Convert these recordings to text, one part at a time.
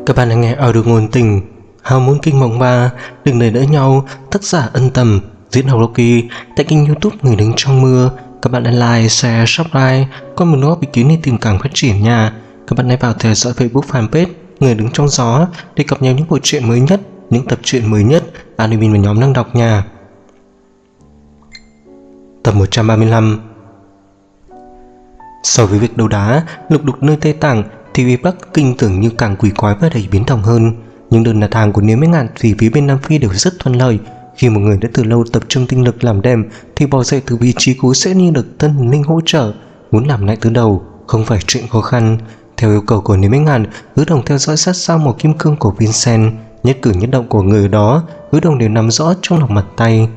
Các bạn đang nghe audio ngôn tình Hào Môn Kinh Mộng 3 Đừng để đỡ nhau, tác giả Ân Tầm, diễn Hồng Loki tại kênh YouTube Người Đứng Trong Mưa. Các bạn hãy like, share, subscribe, còn mình góp ý kiến để tìm càng phát triển nha. Các bạn hãy vào theo dõi Facebook fanpage Người Đứng Trong Gió để cập nhật những bộ truyện mới nhất, những tập truyện mới nhất admin và nhóm đang đọc nha. Tập 135. So với việc đấu đá, lục đục nơi Tây Tạng thì phía Bắc Kinh tưởng như càng quỷ quái và đầy biến động hơn. Những đơn đặt hàng của Niêm Mấy Ngạn vì phía bên Nam Phi đều rất thuận lợi. Khi một người đã từ lâu tập trung tinh lực làm đêm thì bỏ dậy từ vị trí cũ sẽ như được tân linh hỗ trợ. Muốn làm lại từ đầu không phải chuyện khó khăn. Theo yêu cầu của Niêm Mấy Ngạn, Hứa Đồng theo dõi sát sao mỏ kim cương của Vincent. Nhất cử nhất động của người ở đó Hứa Đồng đều nắm rõ trong lòng bàn tay.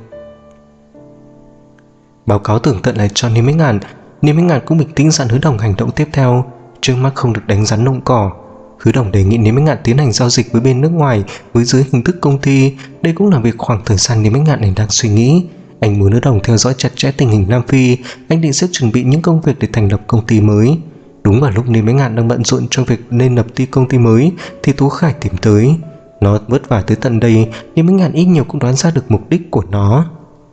Báo cáo tường tận lại cho Niêm Mấy Ngạn. Niêm Mấy Ngạn cũng bình tĩnh dặn Hứa Đồng hành động tiếp theo. Trước mắt không được đánh rắn động cỏ. Hứa Đồng đề nghị Niêm Mấy Ngạn tiến hành giao dịch với bên nước ngoài với dưới hình thức công ty. Đây cũng là việc khoảng thời gian Niêm Mấy Ngạn này đang suy nghĩ. Anh muốn Hứa Đồng theo dõi chặt chẽ tình hình Nam Phi. Anh định sẽ chuẩn bị những công việc để thành lập công ty mới. Đúng vào lúc Niêm Mấy Ngạn đang bận rộn trong việc nên lập công ty mới thì Tú Khải tìm tới. Nó vất vả tới tận đây, Niêm Mấy Ngạn ít nhiều cũng đoán ra được mục đích của nó.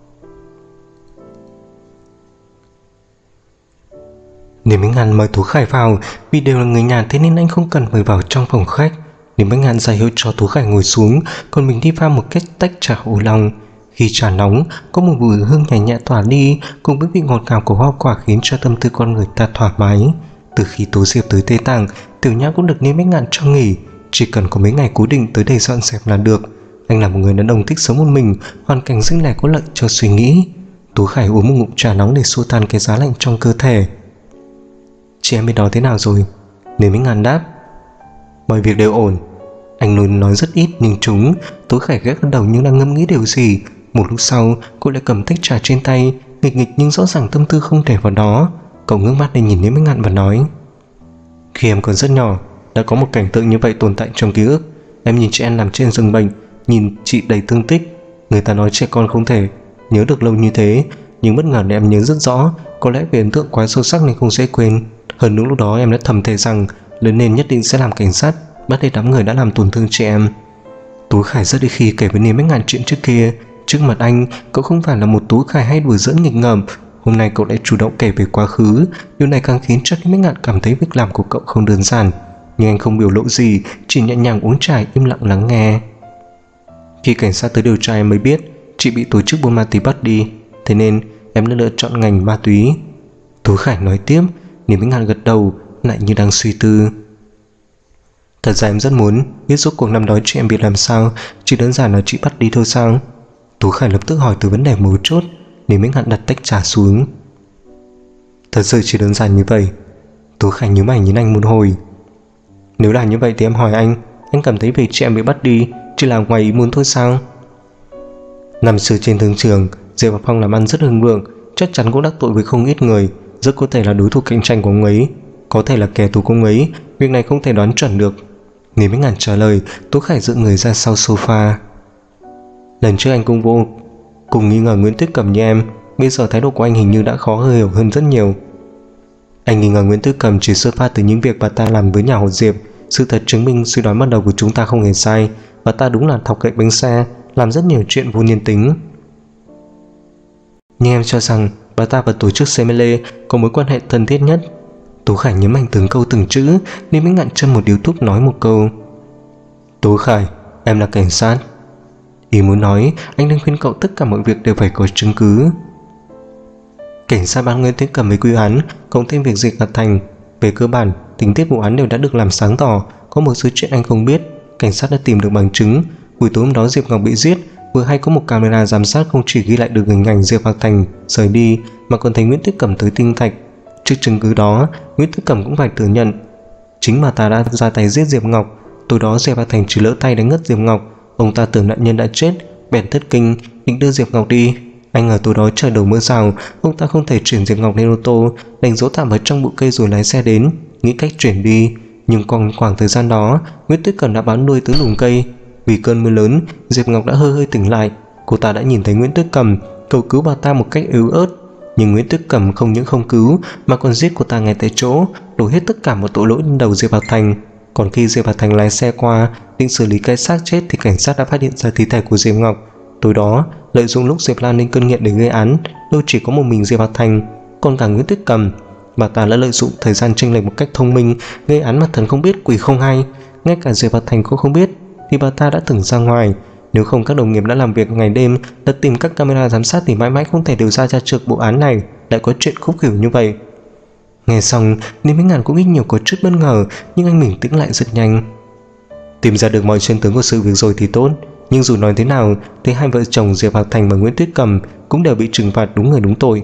Niêm Mấy Ngạn mời Tú Khải vào. Vì đều là người nhà thế nên anh không cần mời vào trong phòng khách. Niêm Mấy Ngạn ra hiệu cho Tú Khải ngồi xuống, còn mình đi pha một tách trà ô long. Khi trà nóng có một mùi hương nhẹ nhẹ tỏa đi, cùng với vị ngọt ngào của hoa quả khiến cho tâm tư con người ta thoải mái. Từ khi Tố Diệp tới Tây Tạng, Tiểu Nhã cũng được Niêm Mấy Ngạn cho nghỉ, chỉ cần có mấy ngày cố định tới đây dọn dẹp là được. Anh là một người đàn ông thích sống một mình, hoàn cảnh riêng lẻ có lợi cho suy nghĩ. Tú Khải uống một ngụm trà nóng để xua tan cái giá lạnh trong cơ thể. Chị em bên đó thế nào rồi? Niêm Mấy Ngạn đáp. Mọi việc đều ổn. Anh luôn nói rất ít nhưng chúng. Tú Khải ghé gật đầu nhưng đang ngẫm nghĩ điều gì. Một lúc sau cô lại cầm tách trà trên tay, nghịch nghịch nhưng rõ ràng tâm tư không để vào đó. Cậu ngước mắt lên nhìn Niêm Mấy Ngạn và nói: Khi em còn rất nhỏ đã có một cảnh tượng như vậy tồn tại trong ký ức. Em nhìn chị em nằm trên giường bệnh, nhìn chị đầy thương tích. Người ta nói trẻ con không thể nhớ được lâu như thế, nhưng bất ngờ em nhớ rất rõ. Có lẽ vì ấn tượng quá sâu sắc nên không dễ quên. Hơn nữa lúc đó em đã thầm thề rằng lớn lên nhất định sẽ làm cảnh sát, bắt hết đám người đã làm tổn thương chị em. Tú Khải rất ít khi kể với Niêm Mấy Ngạn chuyện trước kia. Trước mặt anh, cậu không phải là một Tú Khải hay đùa giỡn nghịch ngợm. Hôm nay cậu lại chủ động kể về quá khứ. Điều này càng khiến cho Niêm Mấy Ngạn cảm thấy việc làm của cậu không đơn giản. Nhưng anh không biểu lộ gì, chỉ nhẹ nhàng uống trà im lặng lắng nghe. Khi cảnh sát tới điều tra em mới biết chị bị tổ chức buôn ma túy bắt đi, thế nên em đã lựa chọn ngành ma túy. Tú Khải nói tiếp. Niêm Mấy Ngạn gật đầu, lại như đang suy tư. Thật ra em rất muốn biết rốt cuộc năm đó chị em bị làm sao, chỉ đơn giản là chị bắt đi thôi sao? Tú Khải lập tức hỏi từ vấn đề mấu chốt. Niêm Mấy Ngạn đặt tách trà xuống. Thật sự chỉ đơn giản như vậy. Tú Khải nhíu mày nhìn anh một hồi. Nếu là như vậy thì em hỏi anh cảm thấy việc chị em bị bắt đi chỉ là ngoài ý muốn thôi sao? Năm xưa trên thương trường, Diệp và Phong làm ăn rất hưng vượng, chắc chắn cũng đắc tội với không ít người, rất có thể là đối thủ cạnh tranh của ông ấy, có thể là kẻ thù của ông ấy. Việc này không thể đoán chuẩn được. Niêm Mấy Ngạn trả lời. Tú Khải dựng người ra sau sofa. Lần trước anh cũng vô cùng nghi ngờ Nguyễn Tuyết Cầm như em, bây giờ thái độ của anh hình như đã khó hiểu hơn rất nhiều. Anh nghi ngờ Nguyễn Tuyết Cầm chỉ xuất phát từ những việc bà ta làm với nhà họ Diệp. Sự thật chứng minh suy đoán ban đầu của chúng ta không hề sai. Bà ta đúng là thọc gậy bánh xe, làm rất nhiều chuyện vô nhân tính. Nhưng em cho rằng bà ta và tổ chức Semele có mối quan hệ thân thiết nhất. Tú Khải nhấn mạnh từng câu từng chữ. Niêm Mấy Ngạn châm một điếu thuốc nói một câu. Tú Khải, em là cảnh sát. Ý muốn nói anh đang khuyên cậu tất cả mọi việc đều phải có chứng cứ. Cảnh sát bắt Nguyễn Tuyết Cầm với quy án cộng thêm việc diệt Ngạt Thành. Về cơ bản tình tiết vụ án đều đã được làm sáng tỏ. Có một số chuyện anh không biết. Cảnh sát đã tìm được bằng chứng. Buổi tối hôm đó Diệp Ngọc bị giết, vừa hay có một camera giám sát không chỉ ghi lại được hình ảnh Diệp Ngọc Thành rời đi mà còn thấy Nguyễn Tuyết Cầm tới Tinh Thạch. Trước chứng cứ đó, Nguyễn Tuyết Cầm cũng phải thừa nhận chính bà ta đã ra tay giết Diệp Ngọc. Tối đó Diệp Ngọc Thành chỉ lỡ tay đánh ngất Diệp Ngọc. Ông ta tưởng nạn nhân đã chết, bèn thất kinh định đưa Diệp Ngọc đi. Anh ở tối đó trời đổ mưa rào, ông ta không thể chuyển Diệp Ngọc lên ô tô, đành giấu tạm ở trong bụi cây rồi lái xe đến, nghĩ cách chuyển đi. Nhưng còn khoảng thời gian đó, Nguyễn Tuyết Cầm đã bám đuôi tới lùm cây. Vì cơn mưa lớn, Diệp Ngọc đã hơi tỉnh lại. Cô ta đã nhìn thấy Nguyễn Tuyết Cầm, cầu cứu bà ta một cách yếu ớt. Nhưng Nguyễn Tuyết Cầm không những không cứu mà còn giết cô ta ngay tại chỗ, đổ hết tất cả một tội lỗi lên đầu Diệp Ngọc Thành. Còn khi Diệp Hà Thành lái xe qua định xử lý cái xác chết thì cảnh sát đã phát hiện ra thi thể của Diệp Ngọc. Tối đó, lợi dụng lúc Diệp Lan lên cơn nghiện để gây án, đâu chỉ có một mình Diệp Hà Thành, còn cả Nguyễn Tuyết Cầm. Bà ta đã lợi dụng thời gian chênh lệch một cách thông minh, gây án mà thần không biết quỷ không hay. Ngay cả Diệp Hà Thành cũng không biết thì bà ta đã từng ra ngoài. Nếu không các đồng nghiệp đã làm việc ngày đêm đã tìm các camera giám sát thì mãi mãi không thể điều ra được bộ án này lại có chuyện khúc khỉu như vậy. Nghe xong, Ninh Bách Ngạn cũng ít nhiều có chút bất ngờ, nhưng anh bình tĩnh lại rất nhanh. Tìm ra được mọi chân tướng của sự việc rồi thì tốt, nhưng dù nói thế nào thì hai vợ chồng Diệp Hạc Thành và Nguyễn Tuyết Cầm cũng đều bị trừng phạt đúng người đúng tội.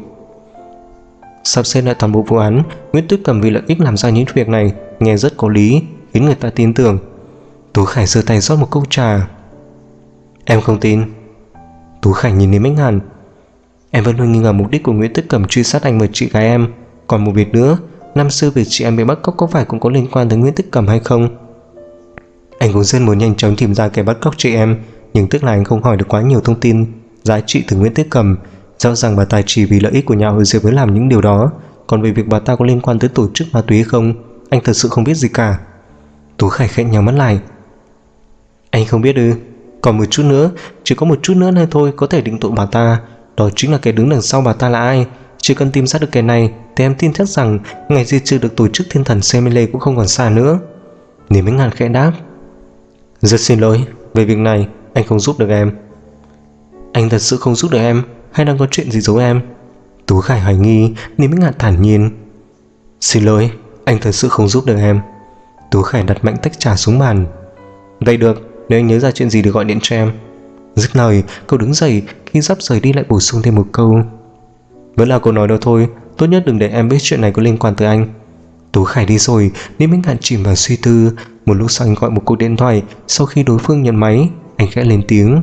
Sắp xếp lại toàn bộ vụ án, Nguyễn Tuyết Cầm vì lợi ích làm ra những việc này nghe rất có lý, khiến người ta tin tưởng. Tú Khải giơ tay rót một cốc trà. Em không tin. Tú Khải nhìn Ninh Bách Ngạn. Em vẫn luôn nghi ngờ mục đích của Nguyễn Tuyết Cầm truy sát anh và chị gái em. Còn một việc nữa, năm xưa việc chị em bị bắt cóc có phải cũng có liên quan tới Nguyễn Tuyết Cầm hay không? Anh cũng rất muốn nhanh chóng tìm ra kẻ bắt cóc chị em, nhưng tức là anh không hỏi được quá nhiều thông tin giá trị từ Nguyễn Tuyết Cầm. Rõ ràng bà ta chỉ vì lợi ích của nhà họ Diệp mới làm những điều đó. Còn về việc bà ta có liên quan tới tổ chức ma túy hay không, anh thật sự không biết gì cả. Tú Khải khẽ nhắm mắt lại. Anh không biết ư? Còn một chút nữa, chỉ có một chút nữa này thôi có thể định tội bà ta. Đó chính là kẻ đứng đằng sau bà ta là ai. Chỉ cần tìm ra được kẻ này thì em tin chắc rằng ngày diệt trừ được tổ chức thiên thần Semele cũng không còn xa nữa. Ninh Bách Ngạn khẽ đáp. Rất xin lỗi, về việc này anh không giúp được em. Anh thật sự không giúp được em hay đang có chuyện gì giấu em? Tú Khải hoài nghi. Ninh Bách Ngạn thản nhiên. Xin lỗi, anh thật sự không giúp được em. Tú Khải đặt mạnh tách trà xuống bàn. Vậy được, nếu anh nhớ ra chuyện gì thì gọi điện cho em. Dứt lời, cậu đứng dậy, khi sắp rời đi lại bổ sung thêm một câu. Vẫn là câu nói đó thôi, tốt nhất đừng để em biết chuyện này có liên quan tới anh. Tú Khải đi rồi, Ninh Bách Ngạn chìm vào suy tư. Một lúc sau anh gọi một cuộc điện thoại. Sau khi đối phương nhận máy, anh khẽ lên tiếng.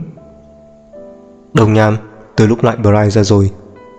Đồng Nham, từ lúc loại Bright ra rồi.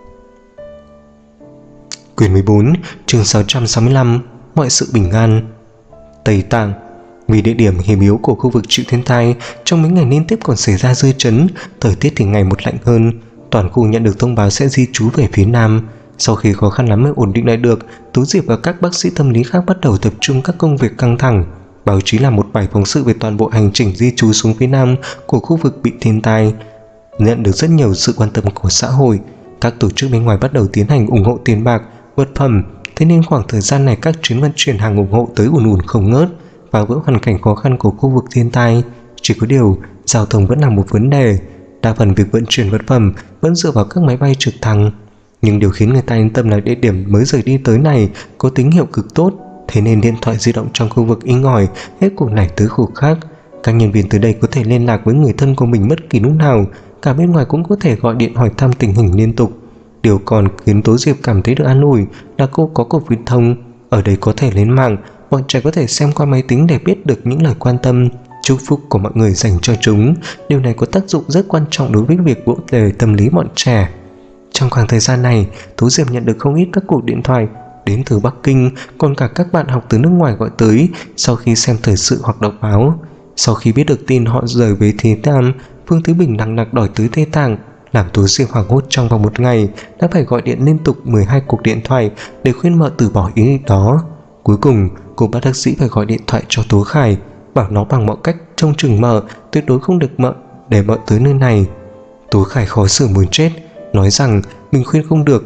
Quyển 14, chương 665, mọi sự bình an. Tây Tạng. Vì địa điểm hiểm yếu của khu vực chịu thiên tai, trong mấy ngày liên tiếp còn xảy ra dư chấn, thời tiết thì ngày một lạnh hơn. Toàn khu nhận được thông báo sẽ di trú về phía nam. Sau khi khó khăn lắm mới ổn định lại được, Tú Diệp và các bác sĩ tâm lý khác bắt đầu tập trung các công việc căng thẳng. Báo chí làm một bài phóng sự về toàn bộ hành trình di trú xuống phía nam của khu vực bị thiên tai, nhận được rất nhiều sự quan tâm của xã hội. Các tổ chức bên ngoài bắt đầu tiến hành ủng hộ tiền bạc, vật phẩm, thế nên khoảng thời gian này các chuyến vận chuyển hàng ủng hộ tới ùn ùn không ngớt, và vỡ hoàn cảnh khó khăn của khu vực thiên tai. Chỉ có điều, giao thông vẫn là một vấn đề. Đa phần việc vận chuyển vật phẩm vẫn dựa vào các máy bay trực thăng. Nhưng điều khiến người ta yên tâm là địa điểm mới rời đi tới này có tín hiệu cực tốt, thế nên điện thoại di động trong khu vực inh ỏi hết cuộc này tới cuộc khác. Các nhân viên tới đây có thể liên lạc với người thân của mình bất kỳ lúc nào, cả bên ngoài cũng có thể gọi điện hỏi thăm tình hình liên tục. Điều còn khiến Tố Diệp cảm thấy được an ủi là cô có cục viễn thông, ở đây có thể lên mạng, bọn trẻ có thể xem qua máy tính để biết được những lời quan tâm, chúc phúc của mọi người dành cho chúng. Điều này có tác dụng rất quan trọng đối với việc vỗ về tâm lý bọn trẻ. Trong khoảng thời gian này, Tố Diệp nhận được không ít các cuộc điện thoại đến từ Bắc Kinh, còn cả các bạn học từ nước ngoài gọi tới sau khi xem thời sự hoặc đọc báo. Sau khi biết được tin họ rời về Thế Tam, Phương Thứ Bình nặng nặc đòi tới Tây Tạng, làm Tố Diệp hoảng hốt. Trong vòng một ngày đã phải gọi điện liên tục 12 cuộc điện thoại để khuyên mợ từ bỏ ý định đó. Cuối cùng cô bắt bác sĩ phải gọi điện thoại cho Tú Khải, bảo nó bằng mọi cách trông chừng mợ, tuyệt đối không được để mợ tới nơi này. Tú Khải khó xử muốn chết, nói rằng mình khuyên không được.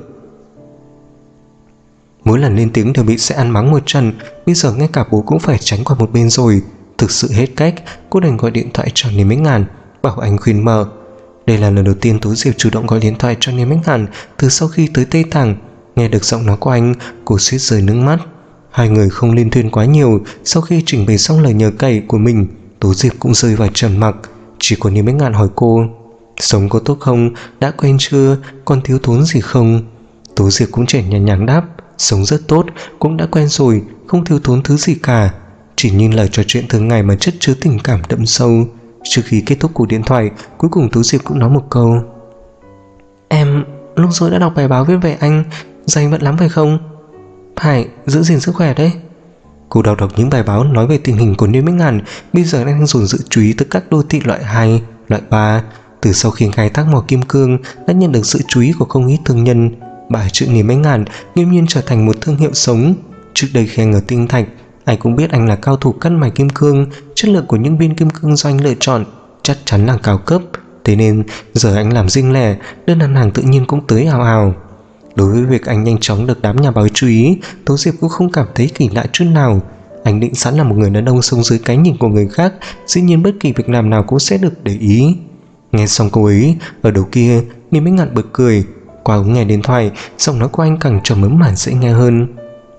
Mỗi lần lên tiếng đều bị sẽ ăn mắng một trận, bây giờ ngay cả bố cũng phải tránh qua một bên rồi. Thực sự hết cách, cô đành gọi điện thoại cho Ninh Bách Ngạn, bảo anh khuyên mợ. Đây là lần đầu tiên Tú Diệp chủ động gọi điện thoại cho Ninh Bách Ngạn từ sau khi tới Tây Tạng. Nghe được giọng nói của anh, cô suýt rơi nước mắt. Hai người không liên thuyên quá nhiều. Sau khi trình bày xong lời nhờ cậy của mình, Tú Diệp cũng rơi vào trầm mặc. Chỉ có Ninh Bách Ngạn hỏi cô, sống có tốt không, đã quen chưa, còn thiếu thốn gì không? Tú Diệp cũng trẻ nhẹ nhàng đáp, sống rất tốt, cũng đã quen rồi, không thiếu thốn thứ gì cả. Chỉ nhìn lời trò chuyện thường ngày mà chất chứa tình cảm đậm sâu. Trước khi kết thúc cuộc điện thoại, cuối cùng Tú Diệp cũng nói một câu. Em lúc rồi đã đọc bài báo viết về anh, dày vận lắm phải không? Phải, giữ gìn sức khỏe đấy. Cô đọc những bài báo nói về tình hình của Ninh Bách Ngạn bây giờ đang dồn sự chú ý tới các đô thị loại 2, loại 3. Từ sau khi khai thác mỏ kim cương đã nhận được sự chú ý của không ít thương nhân, bài chữ Ninh Bách Ngạn nghiêm nhiên trở thành một thương hiệu sống. Trước đây khi anh ở Tinh Thạch, Ai cũng biết anh là cao thủ cắt mài kim cương, chất lượng của những viên kim cương do anh lựa chọn chắc chắn là cao cấp. Thế nên giờ anh làm riêng lẻ, đơn đặt hàng tự nhiên cũng tới ào ào. Đối với việc anh nhanh chóng được đám nhà báo chú ý, Tố Diệp cũng không cảm thấy kỳ lạ chút nào. Anh định sẵn là một người đàn ông sống dưới cái nhìn của người khác, dĩ nhiên bất kỳ việc làm nào cũng sẽ được để ý. Nghe xong câu ấy, ở đầu kia Niềm Minh Ngạn bật cười. Qua ống nghe điện thoại, giọng nói của anh càng trầm ấm mà dễ nghe hơn.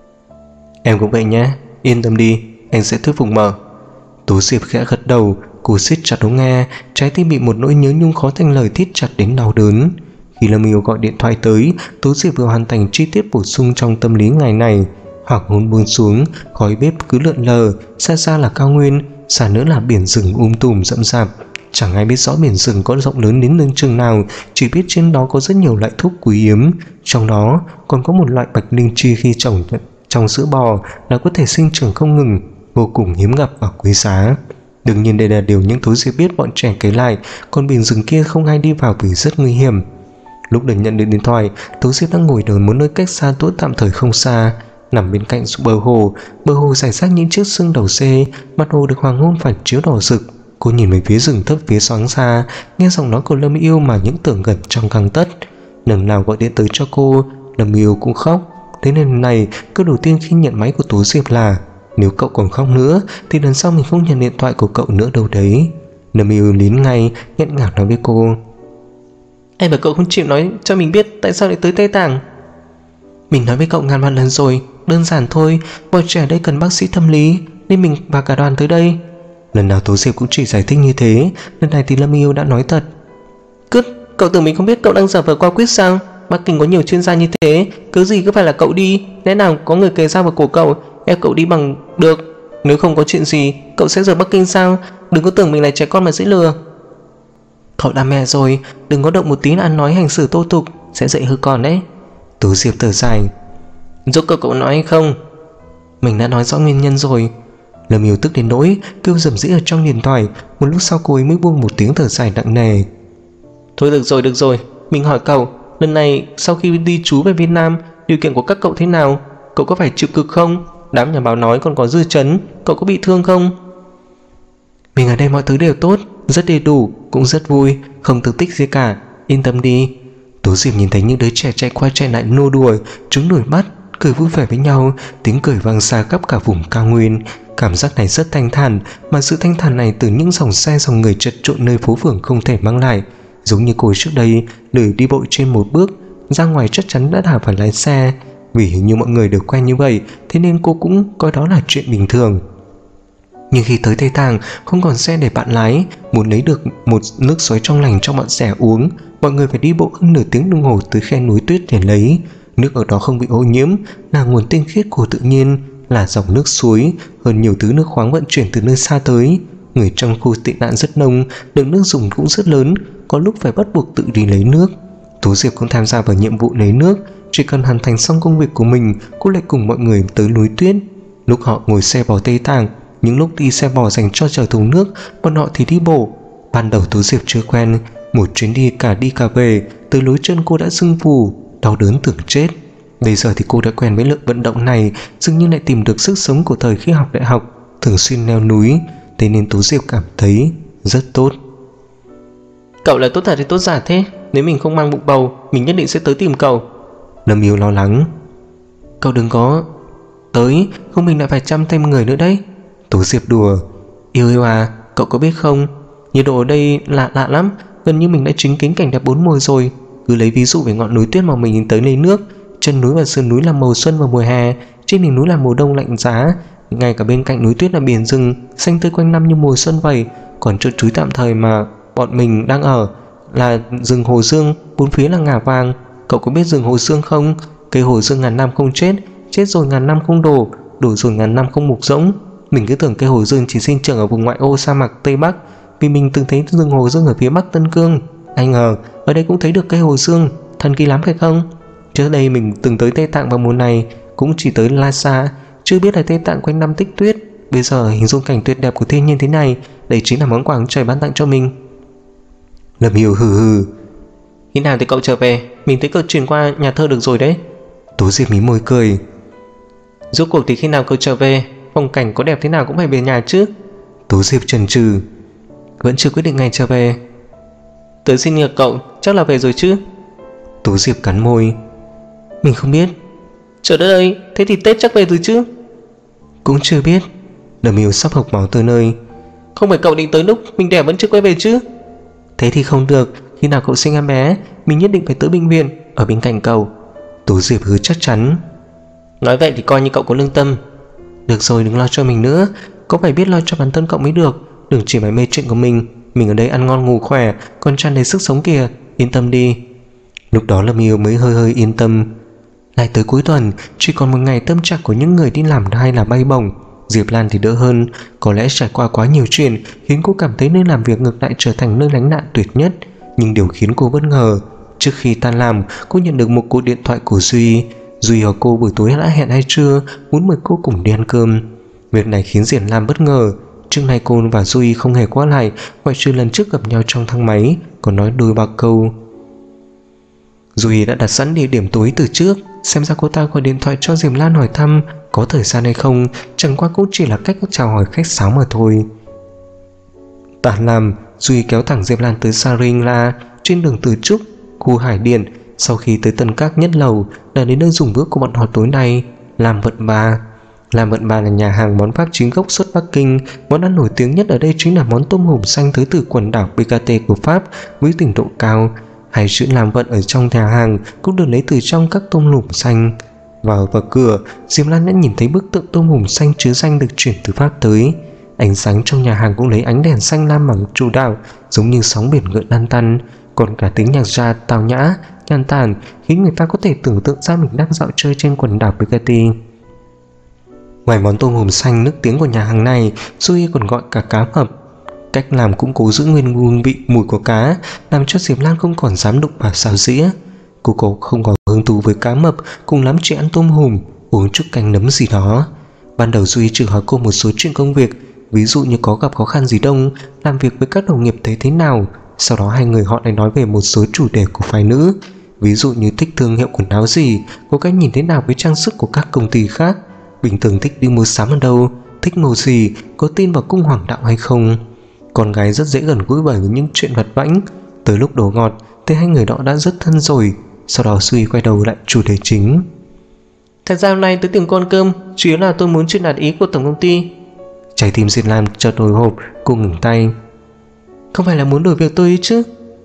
Em cũng vậy nhé, yên tâm đi, anh sẽ thuyết phục Mở. Tố Diệp khẽ gật đầu. Cô siết chặt ống nghe, trái tim bị một nỗi nhớ nhung khó thành lời thít chặt đến đau đớn. Khi Lâm Yêu gọi điện thoại tới, Tố Diệp vừa hoàn thành chi tiết bổ sung trong tâm lý ngày này. Hoàng hôn buông xuống, khói bếp cứ lượn lờ, xa xa là cao nguyên, xa nữa là biển rừng tùm rậm rạp. Chẳng ai biết rõ biển rừng có rộng lớn đến nơi chừng nào, chỉ biết trên đó có rất nhiều loại thuốc quý hiếm, trong đó còn có một loại bạch linh chi khi trồng trong sữa bò là có thể sinh trưởng không ngừng, vô cùng hiếm gặp và quý giá. Đương nhiên đây là điều những Tố Diệp biết bọn trẻ kể lại, còn biển rừng kia không ai đi vào vì rất nguy hiểm. Lúc được nhận được điện thoại, Tố Diệp đang ngồi ở một nơi cách xa tốt tạm thời không xa, nằm bên cạnh bờ hồ rải rác những chiếc xương đầu dê, mặt hồ được hoàng hôn phản chiếu đỏ rực. Cô nhìn về phía rừng thấp phía xoáng xa, nghe giọng nói của Lâm Yêu mà những tưởng gần trong gang tấc. Lần nào gọi điện tới cho cô, Lâm Yêu cũng khóc. Thế nên lần này, câu đầu tiên khi nhận máy của Tố Diệp là: nếu cậu còn khóc nữa thì lần sau mình không nhận điện thoại của cậu nữa đâu đấy. Lâm Yêu lín ngay, nghẹn ngào nói với cô: Em và cậu không chịu nói cho mình biết tại sao lại tới Tây Tạng. Mình nói với cậu ngàn vạn lần rồi, đơn giản thôi, bọn trẻ đây cần bác sĩ tâm lý nên mình và cả đoàn tới đây. Lần nào Tố Diệp cũng chỉ giải thích như thế, lần này thì Lâm Yêu đã nói thật. Cậu tưởng mình không biết cậu đang giả vờ qua quyết sao? Bắc Kinh có nhiều chuyên gia như thế, cứ gì cứ phải là cậu đi. Lẽ nào có người kề dao vào cổ cậu, ép cậu đi bằng được? Nếu không có chuyện gì, cậu sẽ rời Bắc Kinh sao? Đừng có tưởng mình là trẻ con mà dễ lừa. Cậu đã mẹ rồi, đừng có động một tí là ăn nói hành xử thô tục, sẽ dạy hư con đấy. Tố Diệp thở dài. Giúp cậu nói hay không? Mình đã nói rõ nguyên nhân rồi. Lâm Yêu tức đến nỗi kêu rầm rĩ ở trong điện thoại. Một lúc sau cô ấy mới buông một tiếng thở dài nặng nề. Thôi được rồi, mình hỏi cậu, lần này sau khi đi trú về Việt Nam, điều kiện của các cậu thế nào? Cậu có phải chịu cực không? Đám nhà báo nói còn có dư chấn, cậu có bị thương không? Mình ở đây mọi thứ đều tốt, rất đầy đủ, cũng rất vui, không thương tích gì cả, yên tâm đi. Tố Diệp nhìn thấy những đứa trẻ chạy qua chạy lại nô đùa, chúng nổi mắt, cười vui vẻ với nhau, tiếng cười vang xa khắp cả vùng cao nguyên. Cảm giác này rất thanh thản, mà sự thanh thản này từ những dòng xe dòng người chật trội nơi phố phường không thể mang lại. Giống như cô trước đây, lười đi bộ trên một bước, ra ngoài chắc chắn đã đạp phải lái xe. Vì hình như mọi người đều quen như vậy, thế nên cô cũng coi đó là chuyện bình thường. Nhưng khi tới Tây Tạng, không còn xe để bạn lái, muốn lấy được một nước suối trong lành cho bọn trẻ uống, mọi người phải đi bộ hơn nửa tiếng đồng hồ tới khe núi tuyết để lấy. Nước ở đó không bị ô nhiễm, là nguồn tinh khiết của tự nhiên, là dòng nước suối, hơn nhiều thứ nước khoáng vận chuyển từ nơi xa tới. Người trong khu tị nạn rất nông, lượng nước dùng cũng rất lớn, có lúc phải bắt buộc tự đi lấy nước. Tố Diệp cũng tham gia vào nhiệm vụ lấy nước, chỉ cần hoàn thành xong công việc của mình, cô lại cùng mọi người tới núi tuyết. Lúc họ ngồi xe vào Tây Tạng, những lúc đi xe bò dành cho chở thùng nước, bọn họ thì đi bộ. Ban đầu Tố Diệp chưa quen, một chuyến đi cả về, từ lối chân cô đã sưng phù, đau đớn tưởng chết. Bây giờ thì cô đã quen với lượng vận động này, dường như lại tìm được sức sống của thời khi học đại học, thường xuyên leo núi, thế nên Tố Diệp cảm thấy rất tốt. Cậu là tốt thật hay tốt giả thế? Nếu mình không mang bụng bầu, mình nhất định sẽ tới tìm cậu. Lâm Yêu lo lắng. Cậu đừng có tới, không mình lại phải chăm thêm người nữa đấy. Tố Diệp đùa. Yêu à, cậu có biết không, nhiệt độ ở đây lạ lắm, gần như mình đã chứng kiến cảnh đẹp bốn mùa rồi. Cứ lấy ví dụ về ngọn núi tuyết mà mình nhìn tới lấy nước, chân núi và sườn núi là màu xuân vào mùa hè, trên đỉnh núi là mùa đông lạnh giá, ngay cả bên cạnh núi tuyết là biển rừng xanh tươi quanh năm như mùa xuân vậy. Còn chỗ trú tạm thời mà bọn mình đang ở là rừng Hồ Dương, bốn phía là ngả vàng. Cậu có biết rừng Hồ Dương không? Cây Hồ Dương ngàn năm không chết, chết rồi ngàn năm không đổ, đổ rồi ngàn năm không mục rỗng. Mình cứ tưởng cây Hồ Dương chỉ sinh trưởng ở vùng ngoại ô sa mạc Tây Bắc, vì mình từng thấy rừng Hồ Dương ở phía Bắc Tân Cương. Ai ngờ ở đây cũng thấy được cây Hồ Dương, thần kỳ lắm phải không? Trước đây mình từng tới Tây Tạng vào mùa này, cũng chỉ tới Lhasa, chưa biết là Tây Tạng quanh năm tích tuyết. Bây giờ hình dung cảnh tuyệt đẹp của thiên nhiên thế này, đây chính là món quà trời ban tặng cho mình. Lâm Hiểu hừ. Khi nào thì cậu trở về? Mình thấy cậu chuyển qua nhà thơ được rồi đấy. Tố Diệp mí môi cười. Rốt cuộc thì khi nào cậu trở về? phong cảnh có đẹp thế nào cũng phải về nhà chứ. Tú Diệp chần chừ, vẫn chưa quyết định ngày trở về. Tớ xin nhờ cậu, chắc là về rồi chứ? Tú Diệp cắn môi, mình không biết. Trời đất ơi, thế thì Tết chắc về rồi chứ? Cũng chưa biết. Lâm Yêu sắp hộc máu tới nơi. Không phải cậu định tới lúc mình đẻ vẫn chưa quay về chứ? Thế thì không được, khi nào cậu sinh em bé mình nhất định phải tới bệnh viện, ở bên cạnh cậu. Tú Diệp hứa chắc chắn. Nói vậy thì coi như cậu có lương tâm. Được rồi, đừng lo cho mình nữa. Cậu phải biết lo cho bản thân cậu mới được. Đừng chỉ mải mê chuyện của mình. Mình ở đây ăn ngon ngủ khỏe, còn tràn đầy sức sống kìa. Yên tâm đi. Lúc đó Lâm Yêu mới hơi yên tâm. Lại tới cuối tuần, chỉ còn một ngày, tâm trạng của những người đi làm hay là bay bổng. Diệp Lan thì đỡ hơn. Có lẽ trải qua quá nhiều chuyện khiến cô cảm thấy nơi làm việc ngược lại trở thành nơi lánh nạn tuyệt nhất. Nhưng điều khiến cô bất ngờ, trước khi tan làm cô nhận được một cuộc điện thoại của Duy. Duy hỏi cô buổi tối đã hẹn hay chưa, muốn mời cô cùng đi ăn cơm. Việc này khiến Diệp Lan bất ngờ. Trước nay cô và Duy không hề qua lại, ngoại trừ lần trước gặp nhau trong thang máy, còn nói đôi ba câu. Duy đã đặt sẵn địa điểm tối từ trước, xem ra cô ta gọi điện thoại cho Diệp Lan hỏi thăm có thời gian hay không, chẳng qua cũng chỉ là cách chào hỏi khách sáo mà thôi. Tan làm, Duy kéo thẳng Diệp Lan tới Saringla trên đường Từ Trúc, khu Hải Điện. Sau khi tới Tân Các Nhất Lầu đã đến nơi dùng bữa của bọn họ tối nay, Lam Vận Ba. Lam Vận Ba là nhà hàng món Pháp chính gốc xuất Bắc Kinh. Món ăn nổi tiếng nhất ở đây chính là món tôm hùm xanh tới từ quần đảo Picate của Pháp với trình độ cao. Hai chữ Lam Vận ở trong nhà hàng cũng được lấy từ trong các tôm hùm xanh. Vào cửa, Diệp Lan đã nhìn thấy bức tượng tôm hùm xanh chứa danh được chuyển từ Pháp tới. Ánh sáng trong nhà hàng cũng lấy ánh đèn xanh lam bằng chủ đạo, giống như sóng biển gợn lăn tăn. Còn cả tiếng nhạc jazz tao nhã, nhan tản khiến người ta có thể tưởng tượng ra mình đang dạo chơi trên quần đảo Picate. Ngoài món tôm hùm xanh nước tiếng của nhà hàng này, Duy còn gọi cả cá mập. Cách làm cũng cố giữ nguyên hương vị mùi của cá, làm cho Diệp Lan không còn dám đụng vào xào dĩa. Cô không có hứng thú với cá mập, cùng lắm chỉ ăn tôm hùm, uống chút canh nấm gì đó. Ban đầu Duy chỉ hỏi cô một số chuyện công việc, ví dụ như có gặp khó khăn gì không, làm việc với các đồng nghiệp thấy thế nào. Sau đó hai người họ lại nói về một số chủ đề của phái nữ, ví dụ như thích thương hiệu quần áo gì, có cách nhìn thế nào với trang sức của các công ty khác, bình thường thích đi mua sắm ở đâu, thích màu gì, có tin vào cung hoàng đạo hay không. Con gái rất dễ gần gũi bởi những chuyện vặt vãnh. Tới lúc đổ ngọt thì hai người đó đã rất thân rồi. Sau đó Duy quay đầu lại chủ đề chính. Thật ra hôm nay tới tìm con cơm chủ yếu là tôi muốn truyền đạt ý của tổng công ty. Trái tim Diệp Lan chợt hồi hộp, cô ngừng tay. Không phải là muốn đổi việc tôi chứ?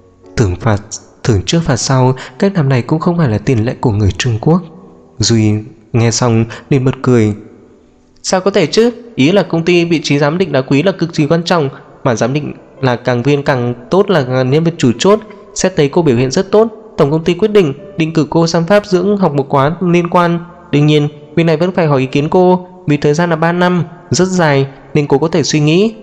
Thưởng trước phạt sau, cách làm này cũng không phải là tiền lệ của người Trung Quốc. Duy nghe xong liền bật cười. Sao có thể chứ? Ý là công ty vị trí giám định đá quý là cực kỳ quan trọng, mà giám định là càng viên càng tốt, là nhân vật chủ chốt. Xét thấy cô biểu hiện rất tốt, tổng công ty quyết định định cử cô sang Pháp dưỡng học một khóa liên quan. Đương nhiên việc này vẫn phải hỏi ý kiến cô, vì thời gian là 3 năm, rất dài nên cô có thể suy nghĩ.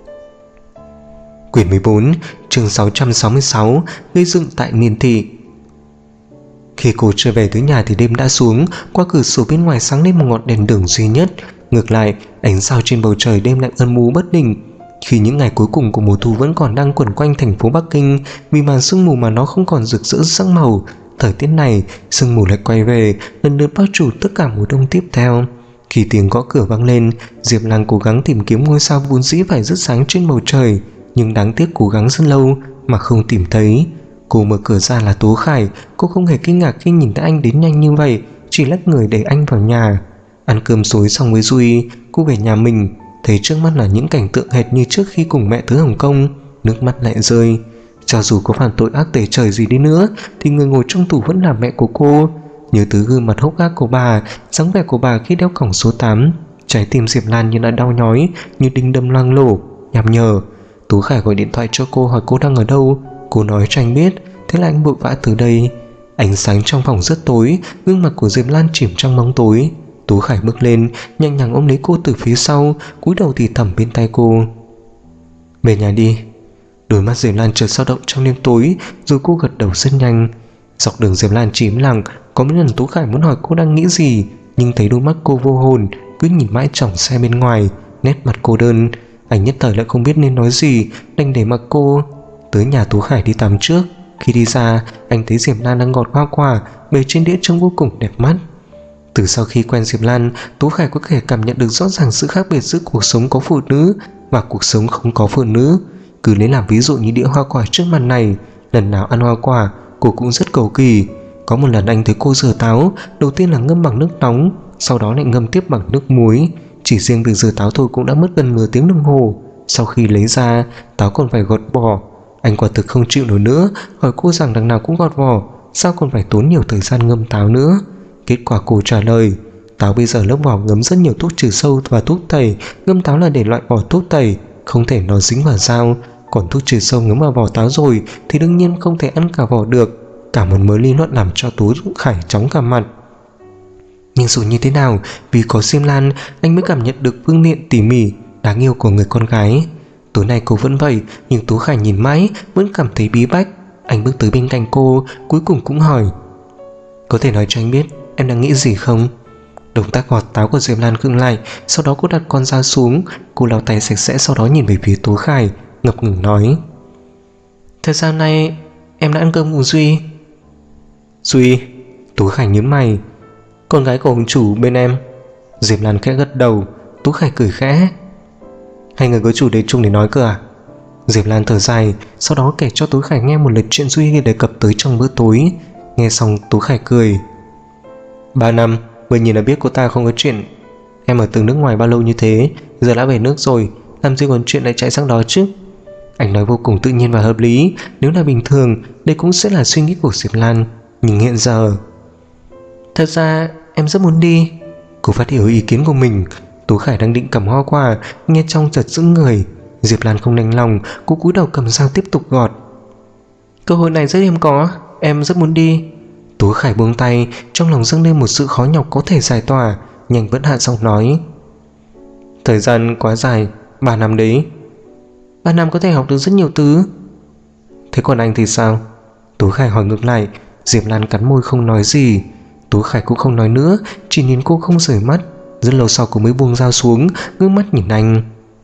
Quyển 14, chương 666, gây dựng tại Niên Thị. Khi cô trở về tới nhà thì đêm đã xuống, qua cửa sổ bên ngoài sáng lên một ngọn đèn đường duy nhất. Ngược lại, ánh sao trên bầu trời đêm lại âm u bất định. Khi những ngày cuối cùng của mùa thu vẫn còn đang quẩn quanh thành phố Bắc Kinh, vì màn sương mù mà nó không còn rực rỡ sắc màu, thời tiết này sương mù lại quay về, lần lượt bao trùm tất cả mùa đông tiếp theo. Khi tiếng gõ cửa vang lên, Diệp Lan cố gắng tìm kiếm ngôi sao vốn dĩ phải rất sáng trên bầu trời, nhưng đáng tiếc cố gắng rất lâu mà không tìm thấy. Cô mở cửa ra là Tố Khải. Cô không hề kinh ngạc khi nhìn thấy anh đến nhanh như vậy, chỉ lách người để anh vào nhà. Ăn cơm tối xong với Duy, cô về nhà mình, thấy trước mắt là những cảnh tượng hệt như trước khi cùng mẹ tới Hồng Kông. Nước mắt lại rơi. Cho dù có phạm tội ác tẩy trời gì đi nữa thì người ngồi trong tù vẫn là mẹ của cô. Nhớ tới gương mặt hốc hác của bà, dáng vẻ của bà khi đeo còng số 8, trái tim Diệp Lan như đã đau nhói, như đinh đâm loang lổ, nhằm nhở. Tú Khải gọi điện thoại cho cô hỏi cô đang ở đâu. Cô nói cho anh biết, thế là anh vội vã từ đây. Ánh sáng trong phòng rất tối, gương mặt của Diệp Lan chìm trong bóng tối. Tú Khải bước lên, nhẹ nhàng ôm lấy cô từ phía sau, cúi đầu thì thầm bên tai cô. Về nhà đi. Đôi mắt Diệp Lan chợt dao động trong đêm tối, rồi cô gật đầu rất nhanh. Dọc đường Diệp Lan chỉ im lặng, có mấy lần Tú Khải muốn hỏi cô đang nghĩ gì, nhưng thấy đôi mắt cô vô hồn, cứ nhìn mãi chòng xe bên ngoài, nét mặt cô đơn. Anh nhất thời lại không biết nên nói gì, đành để mặc cô. Tới nhà Tú Khải đi tắm trước. Khi đi ra, anh thấy Diệp Lan đang gọt hoa quả bày trên đĩa trông vô cùng đẹp mắt. Từ sau khi quen Diệp Lan, Tú Khải có thể cảm nhận được rõ ràng sự khác biệt giữa cuộc sống có phụ nữ và cuộc sống không có phụ nữ. Cứ lấy làm ví dụ như đĩa hoa quả trước mặt này, lần nào ăn hoa quả cô cũng rất cầu kỳ. Có một lần anh thấy cô rửa táo, đầu tiên là ngâm bằng nước nóng, sau đó lại ngâm tiếp bằng nước muối. Chỉ riêng việc rửa táo thôi cũng đã mất gần nửa tiếng đồng hồ. Sau khi lấy ra, táo còn phải gọt vỏ. Anh quả thực không chịu nổi nữa, hỏi cô rằng đằng nào cũng gọt vỏ, sao còn phải tốn nhiều thời gian ngâm táo nữa. Kết quả cô trả lời, táo bây giờ lớp vỏ ngấm rất nhiều thuốc trừ sâu và thuốc tẩy, ngâm táo là để loại bỏ thuốc tẩy, không thể nó dính vào dao. Còn thuốc trừ sâu ngấm vào vỏ táo rồi thì đương nhiên không thể ăn cả vỏ được. Cả một mớ lý luận làm cho Tú Khải chóng cả mặt. Nhưng dù như thế nào, vì có Diêm Lan, anh mới cảm nhận được phương diện tỉ mỉ, đáng yêu của người con gái. Tối nay cô vẫn vậy, nhưng Tú Khải nhìn mãi vẫn cảm thấy bí bách. Anh bước tới bên cạnh cô, cuối cùng cũng hỏi, có thể nói cho anh biết em đang nghĩ gì không? Động tác gọt táo của Diệp Lan khựng lại, sau đó cô đặt con dao xuống. Cô lau tay sạch sẽ, sau đó nhìn về phía Tú Khải, ngập ngừng nói, thời gian này em đã ăn cơm cùng Duy. Duy? Tú Khải nhướng mày. Con gái của ông chủ bên em. Diệp Lan khẽ gật đầu. Tú Khải cười khẽ, hai người có chủ đề chung để nói cơ à? Diệp Lan thở dài, sau đó kể cho Tú Khải nghe một lượt chuyện Duy đề cập tới trong bữa tối. Nghe xong Tú Khải cười, 3 năm, vừa nhìn là biết cô ta không có chuyện. Em ở từng nước ngoài bao lâu như thế, giờ đã về nước rồi, làm gì còn chuyện lại chạy sang đó chứ? Anh nói vô cùng tự nhiên và hợp lý. Nếu là bình thường, đây cũng sẽ là suy nghĩ của Diệp Lan. Nhưng hiện giờ, thật ra em rất muốn đi. Cô phát hiểu ý kiến của mình. Tú Khải đang định cầm hoa quả, nghe trong chợt sững người. Diệp Lan không đành lòng, cô cúi đầu cầm dao tiếp tục gọt. Cơ hội này rất hiếm có, em rất muốn đi. Tú Khải buông tay, trong lòng dâng lên một sự khó nhọc có thể giải tỏa. Nhanh vẫn hạ giọng nói, thời gian quá dài, 3 năm đấy. 3 năm có thể học được rất nhiều thứ. Thế còn anh thì sao? Tú Khải hỏi ngược lại. Diệp Lan cắn môi không nói gì. Tú Khải cũng không nói nữa, chỉ nhìn cô không rời mắt. Rất lâu sau cô mới buông dao xuống, ngước mắt nhìn anh.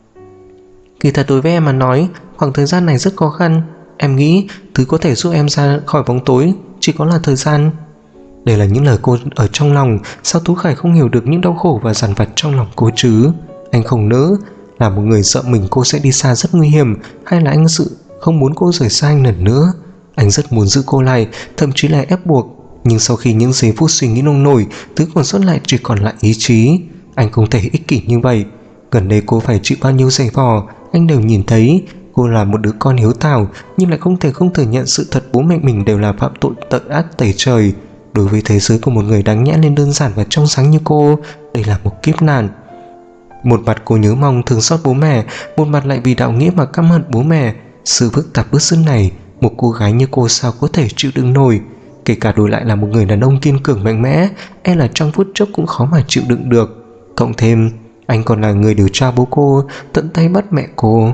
Kỳ thật đối với em mà nói, khoảng thời gian này rất khó khăn. Em nghĩ thứ có thể giúp em ra khỏi bóng tối chỉ có là thời gian. Đây là những lời cô ở trong lòng. Sao Tú Khải không hiểu được những đau khổ và dằn vặt trong lòng cô chứ? Anh không nỡ. Là một người sợ mình cô sẽ đi xa rất nguy hiểm, hay là anh sự không muốn cô rời xa anh lần nữa? Anh rất muốn giữ cô lại, thậm chí là ép buộc. Nhưng sau khi những giây phút suy nghĩ nông nổi, thứ còn sót lại chỉ còn lại ý chí. Anh không thể ích kỷ như vậy. Gần đây cô phải chịu bao nhiêu giày vò, anh đều nhìn thấy. Cô là một đứa con hiếu thảo, nhưng lại không thể không thừa nhận sự thật bố mẹ mình đều là phạm tội tận ác tẩy trời. Đối với thế giới của một người đáng nhẽ lên đơn giản và trong sáng như cô, đây là một kiếp nạn. Một mặt cô nhớ mong thương xót bố mẹ, một mặt lại vì đạo nghĩa mà căm hận bố mẹ. Sự phức tạp bứt rứt này, một cô gái như cô sao có thể chịu đựng nổi? Kể cả đổi lại là một người đàn ông kiên cường mạnh mẽ, e là trong phút chốc cũng khó mà chịu đựng được. Cộng thêm anh còn là người điều tra bố cô, tận tay bắt mẹ cô.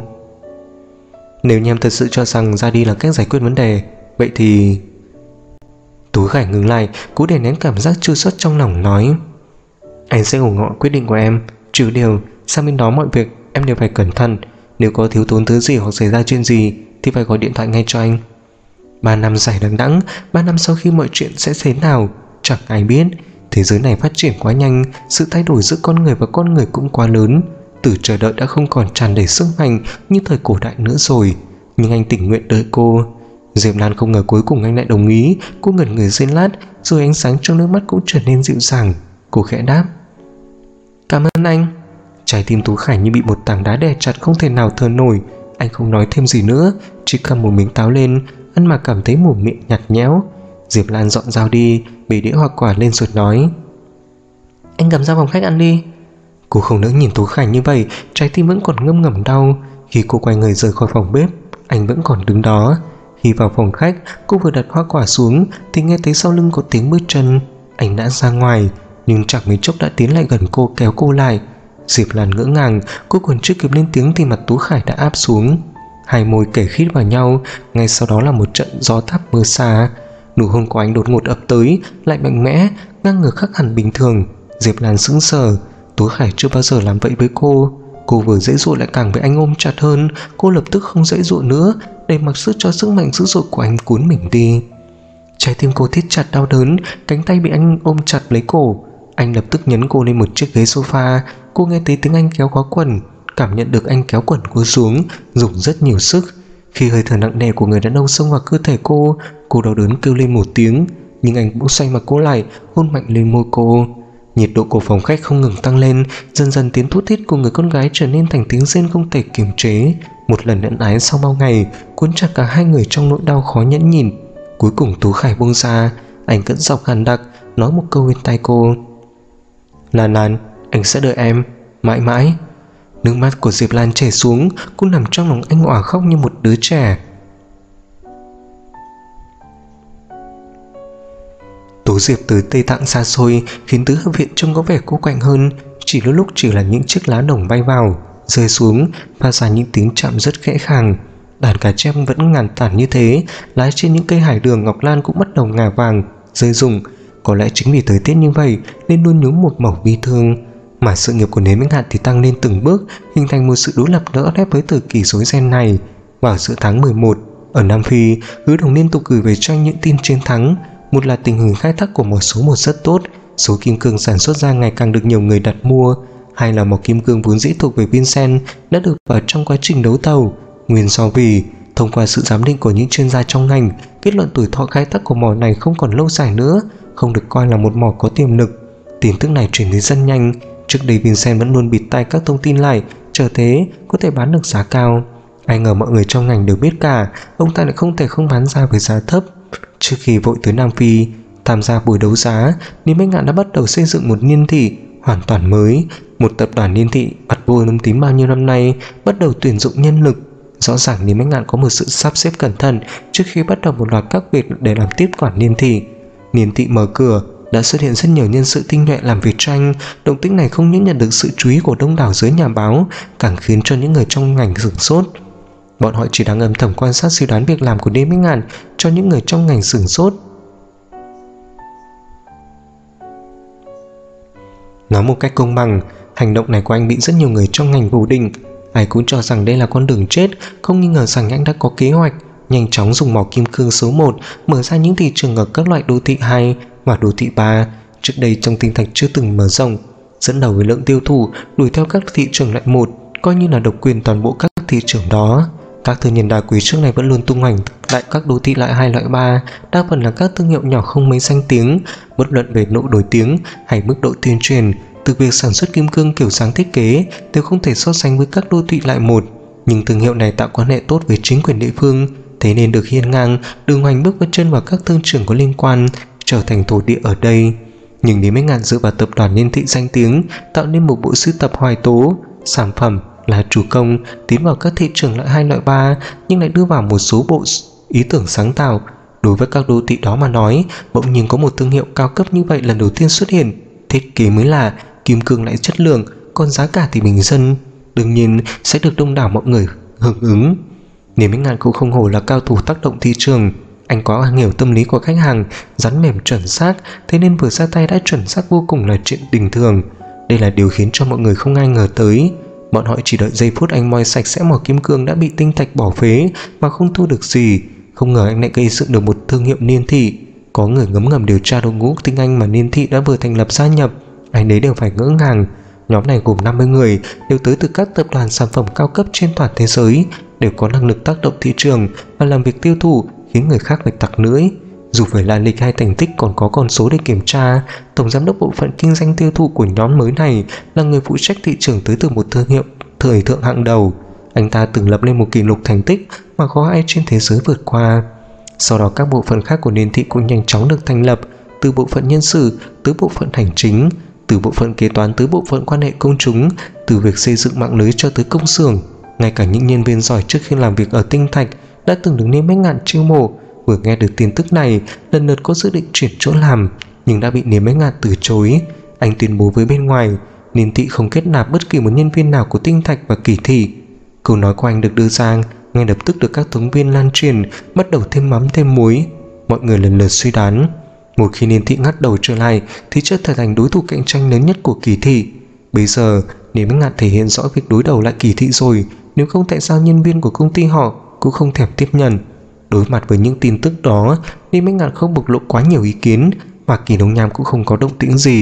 Nếu như em thật sự cho rằng ra đi là cách giải quyết vấn đề, vậy thì... Tú Khải ngừng lại, cố đè nén cảm giác chua xót trong lòng, nói, anh sẽ ủng hộ quyết định của em. Trừ điều sang bên đó mọi việc em đều phải cẩn thận. Nếu có thiếu thốn thứ gì hoặc xảy ra chuyện gì thì phải gọi điện thoại ngay cho anh. 3 năm dài đằng đẵng, 3 năm sau khi mọi chuyện sẽ thế nào chẳng ai biết. Thế giới này phát triển quá nhanh, sự thay đổi giữa con người và con người cũng quá lớn. Từ chờ đợi đã không còn tràn đầy sức mạnh như thời cổ đại nữa rồi. Nhưng anh tình nguyện đợi cô. Diệp Lan không ngờ cuối cùng anh lại đồng ý. Cô ngẩn người giây lát, rồi ánh sáng trong nước mắt cũng trở nên dịu dàng. Cô khẽ đáp, cảm ơn anh. Trái tim Tú Khải như bị một tảng đá đè chặt, không thể nào thở nổi. Anh không nói thêm gì nữa, chỉ cầm một miếng táo lên ăn mà cảm thấy mồm miệng nhạt nhẽo. Diệp Lan dọn dao đi, bê đĩa hoa quả lên rồi nói, anh cầm ra phòng khách ăn đi. Cô không nỡ nhìn Tú Khải như vậy, trái tim vẫn còn ngâm ngầm đau. Khi cô quay người rời khỏi phòng bếp, anh vẫn còn đứng đó. Khi vào phòng khách, cô vừa đặt hoa quả xuống thì nghe thấy sau lưng có tiếng bước chân. Anh đã ra ngoài, nhưng chẳng mấy chốc đã tiến lại gần cô, kéo cô lại. Diệp Lan ngỡ ngàng, cô còn chưa kịp lên tiếng thì mặt Tú Khải đã áp xuống. Hai môi kề khít vào nhau, ngay sau đó là một trận gió táp mưa xa. Nụ hôn của anh đột ngột ập tới, lại mạnh mẽ, ngang ngược khác hẳn bình thường. Diệp Lan sững sờ, Tú Khải chưa bao giờ làm vậy với cô. Cô vừa dễ dụa lại càng bị anh ôm chặt hơn. Cô lập tức không dễ dụa nữa, để mặc sức cho sức mạnh dữ dội của anh cuốn mình đi. Trái tim cô thít chặt đau đớn, cánh tay bị anh ôm chặt lấy cổ. Anh lập tức nhấn cô lên một chiếc ghế sofa. Cô nghe thấy tiếng anh kéo khóa quần, cảm nhận được anh kéo quần cô xuống, dùng rất nhiều sức. Khi hơi thở nặng nề của người đàn ông xông vào cơ thể cô đau đớn kêu lên một tiếng, nhưng anh bỗng xoay mặt cô lại, hôn mạnh lên môi cô. Nhiệt độ của phòng khách không ngừng tăng lên, dần dần tiếng thút thít của người con gái trở nên thành tiếng rên không thể kiềm chế. Một lần ân ái sau bao ngày cuốn chặt cả hai người trong nỗi đau khó nhẫn nhịn. Cuối cùng Tú Khải buông ra, anh cất giọng khàn đặc nói một câu bên tai cô: Lan Lan, anh sẽ đợi em mãi mãi. Nước mắt của Diệp Lan chảy xuống, cô nằm trong lòng anh òa khóc như một đứa trẻ. Tố Diệp từ Tây Tạng xa xôi khiến tứ hợp viện trông có vẻ cô quạnh hơn. Chỉ lúc chỉ là những chiếc lá đồng bay vào, rơi xuống, phát ra những tiếng chạm rất khẽ khàng. Đàn cá chép vẫn ngàn tản như thế, lá trên những cây hải đường ngọc lan cũng bắt đầu ngả vàng, rơi rụng. Có lẽ chính vì thời tiết như vậy nên luôn nhuốm một màu bi thương. Mà sự nghiệp của Nến Minh Hạt thì tăng lên từng bước, hình thành một sự đối lập đỡ thép với thời kỳ rối ren này. Vào giữa tháng 11, ở Nam Phi, Hứa Đồng liên tục gửi về cho anh những tin chiến thắng. Một là tình hình khai thác của mỏ số 1 rất tốt, số kim cương sản xuất ra ngày càng được nhiều người đặt mua. Hai là mỏ kim cương vốn dĩ thuộc về Vincent đã được vào trong quá trình đấu thầu. Nguyên do vì thông qua sự giám định của những chuyên gia trong ngành, kết luận tuổi thọ khai thác của mỏ này không còn lâu dài nữa, không được coi là một mỏ có tiềm lực. Tin tức này truyền đến rất nhanh. Trước đây Vincent vẫn luôn bịt tai các thông tin lại, chờ thế có thể bán được giá cao. Ai ngờ mọi người trong ngành đều biết cả, ông ta lại không thể không bán ra với giá thấp. Trước khi vội tới Nam Phi tham gia buổi đấu giá, Nến Bách Ngạn đã bắt đầu xây dựng một niên thị hoàn toàn mới. Một tập đoàn niên thị mặt vôi nấm tím bao nhiêu năm nay bắt đầu tuyển dụng nhân lực. Rõ ràng Nến Bách Ngạn có một sự sắp xếp cẩn thận trước khi bắt đầu một loạt các việc để làm tiếp quản niên thị. Niên thị mở cửa, đã xuất hiện rất nhiều nhân sự tinh nhuệ làm việc cho anh. Động tĩnh này không những nhận được sự chú ý của đông đảo giới nhà báo, càng khiến cho những người trong ngành sửng sốt. Bọn họ chỉ đang âm thầm quan sát suy đoán việc làm của Nến Bách Ngạn cho những người trong ngành sửng sốt. Nói một cách công bằng, hành động này của anh bị rất nhiều người trong ngành phủ định. Ai cũng cho rằng đây là con đường chết, không nghi ngờ rằng anh đã có kế hoạch nhanh chóng dùng mỏ kim cương số 1 mở ra những thị trường ở các loại đô thị 2 và đô thị 3 trước đây trong tinh thạch chưa từng mở rộng, dẫn đầu với lượng tiêu thụ đuổi theo các thị trường loại 1, coi như là độc quyền toàn bộ các thị trường đó. Các thương nhân đá quý trước này vẫn luôn tung hoành tại các đô thị loại 2 loại 3, đa phần là các thương hiệu nhỏ không mấy danh tiếng. Bất luận về độ nổi tiếng hay mức độ tuyên truyền, từ việc sản xuất kim cương kiểu dáng thiết kế đều không thể so sánh với các đô thị loại 1. Nhưng thương hiệu này tạo quan hệ tốt với chính quyền địa phương, thế nên được hiên ngang đường hoành bước với chân vào các thương trường có liên quan, trở thành thổ địa ở đây. Nhưng Nến Bách Ngạn dựa vào tập đoàn niên thị danh tiếng, tạo nên một bộ sưu tập hoài tố sản phẩm là chủ công, tiến vào các thị trường loại 2 loại 3, nhưng lại đưa vào một số bộ ý tưởng sáng tạo. Đối với các đô thị đó mà nói, bỗng nhiên có một thương hiệu cao cấp như vậy lần đầu tiên xuất hiện. Thiết kế mới lạ, kim cương lại chất lượng, còn giá cả thì bình dân, đương nhiên sẽ được đông đảo mọi người hưởng ứng. Nến Bách Ngạn cũng không hổ là cao thủ tác động thị trường. Anh có hiểu tâm lý của khách hàng, rắn mềm chuẩn xác, thế nên vừa ra tay đã chuẩn xác vô cùng là chuyện bình thường. Đây là điều khiến cho mọi người không ai ngờ tới. Bọn họ chỉ đợi giây phút anh moi sạch sẽ mỏ kim cương đã bị tinh thạch bỏ phế mà không thu được gì. Không ngờ anh lại gây dựng được một thương hiệu niên thị. Có người ngấm ngầm điều tra đội ngũ tinh anh mà niên thị đã vừa thành lập gia nhập, ai nấy đều phải ngỡ ngàng. Nhóm này gồm 50 người, đều tới từ các tập đoàn sản phẩm cao cấp trên toàn thế giới, đều có năng lực tác động thị trường và làm việc tiêu thụ, khiến người khác phải tặc lưỡi. Dù phải là lịch hay thành tích còn có con số để kiểm tra, tổng giám đốc bộ phận kinh doanh tiêu thụ của nhóm mới này là người phụ trách thị trường tới từ một thương hiệu thời thượng hạng đầu. Anh ta từng lập lên một kỷ lục thành tích mà khó ai trên thế giới vượt qua. Sau đó các bộ phận khác của niên thị cũng nhanh chóng được thành lập, từ bộ phận nhân sự tới bộ phận hành chính, từ bộ phận kế toán tới bộ phận quan hệ công chúng, từ việc xây dựng mạng lưới cho tới công xưởng. Ngay cả những nhân viên giỏi trước khi làm việc ở tinh thạch đã từng được Nến Bách Ngạn chiêu mộ, vừa nghe được tin tức này lần lượt có dự định chuyển chỗ làm, nhưng đã bị Nến Bách Ngạn từ chối. Anh tuyên bố với bên ngoài niên thị không kết nạp bất kỳ một nhân viên nào của tinh thạch và kỳ thị. Câu nói của anh được đưa ra ngay lập tức được các phóng viên lan truyền, bắt đầu thêm mắm thêm muối. Mọi người lần lượt suy đoán, một khi niên thị ngắt đầu trở lại thì trở thành đối thủ cạnh tranh lớn nhất của kỳ thị. Bây giờ Nến Bách Ngạn thể hiện rõ việc đối đầu lại kỳ thị rồi, nếu không tại sao nhân viên của công ty họ cũng không thèm tiếp nhận. Đối mặt với những tin tức đó, Nến Bách Ngạn không bộc lộ quá nhiều ý kiến, mà Kỳ Đông Nham cũng không có động tĩnh gì.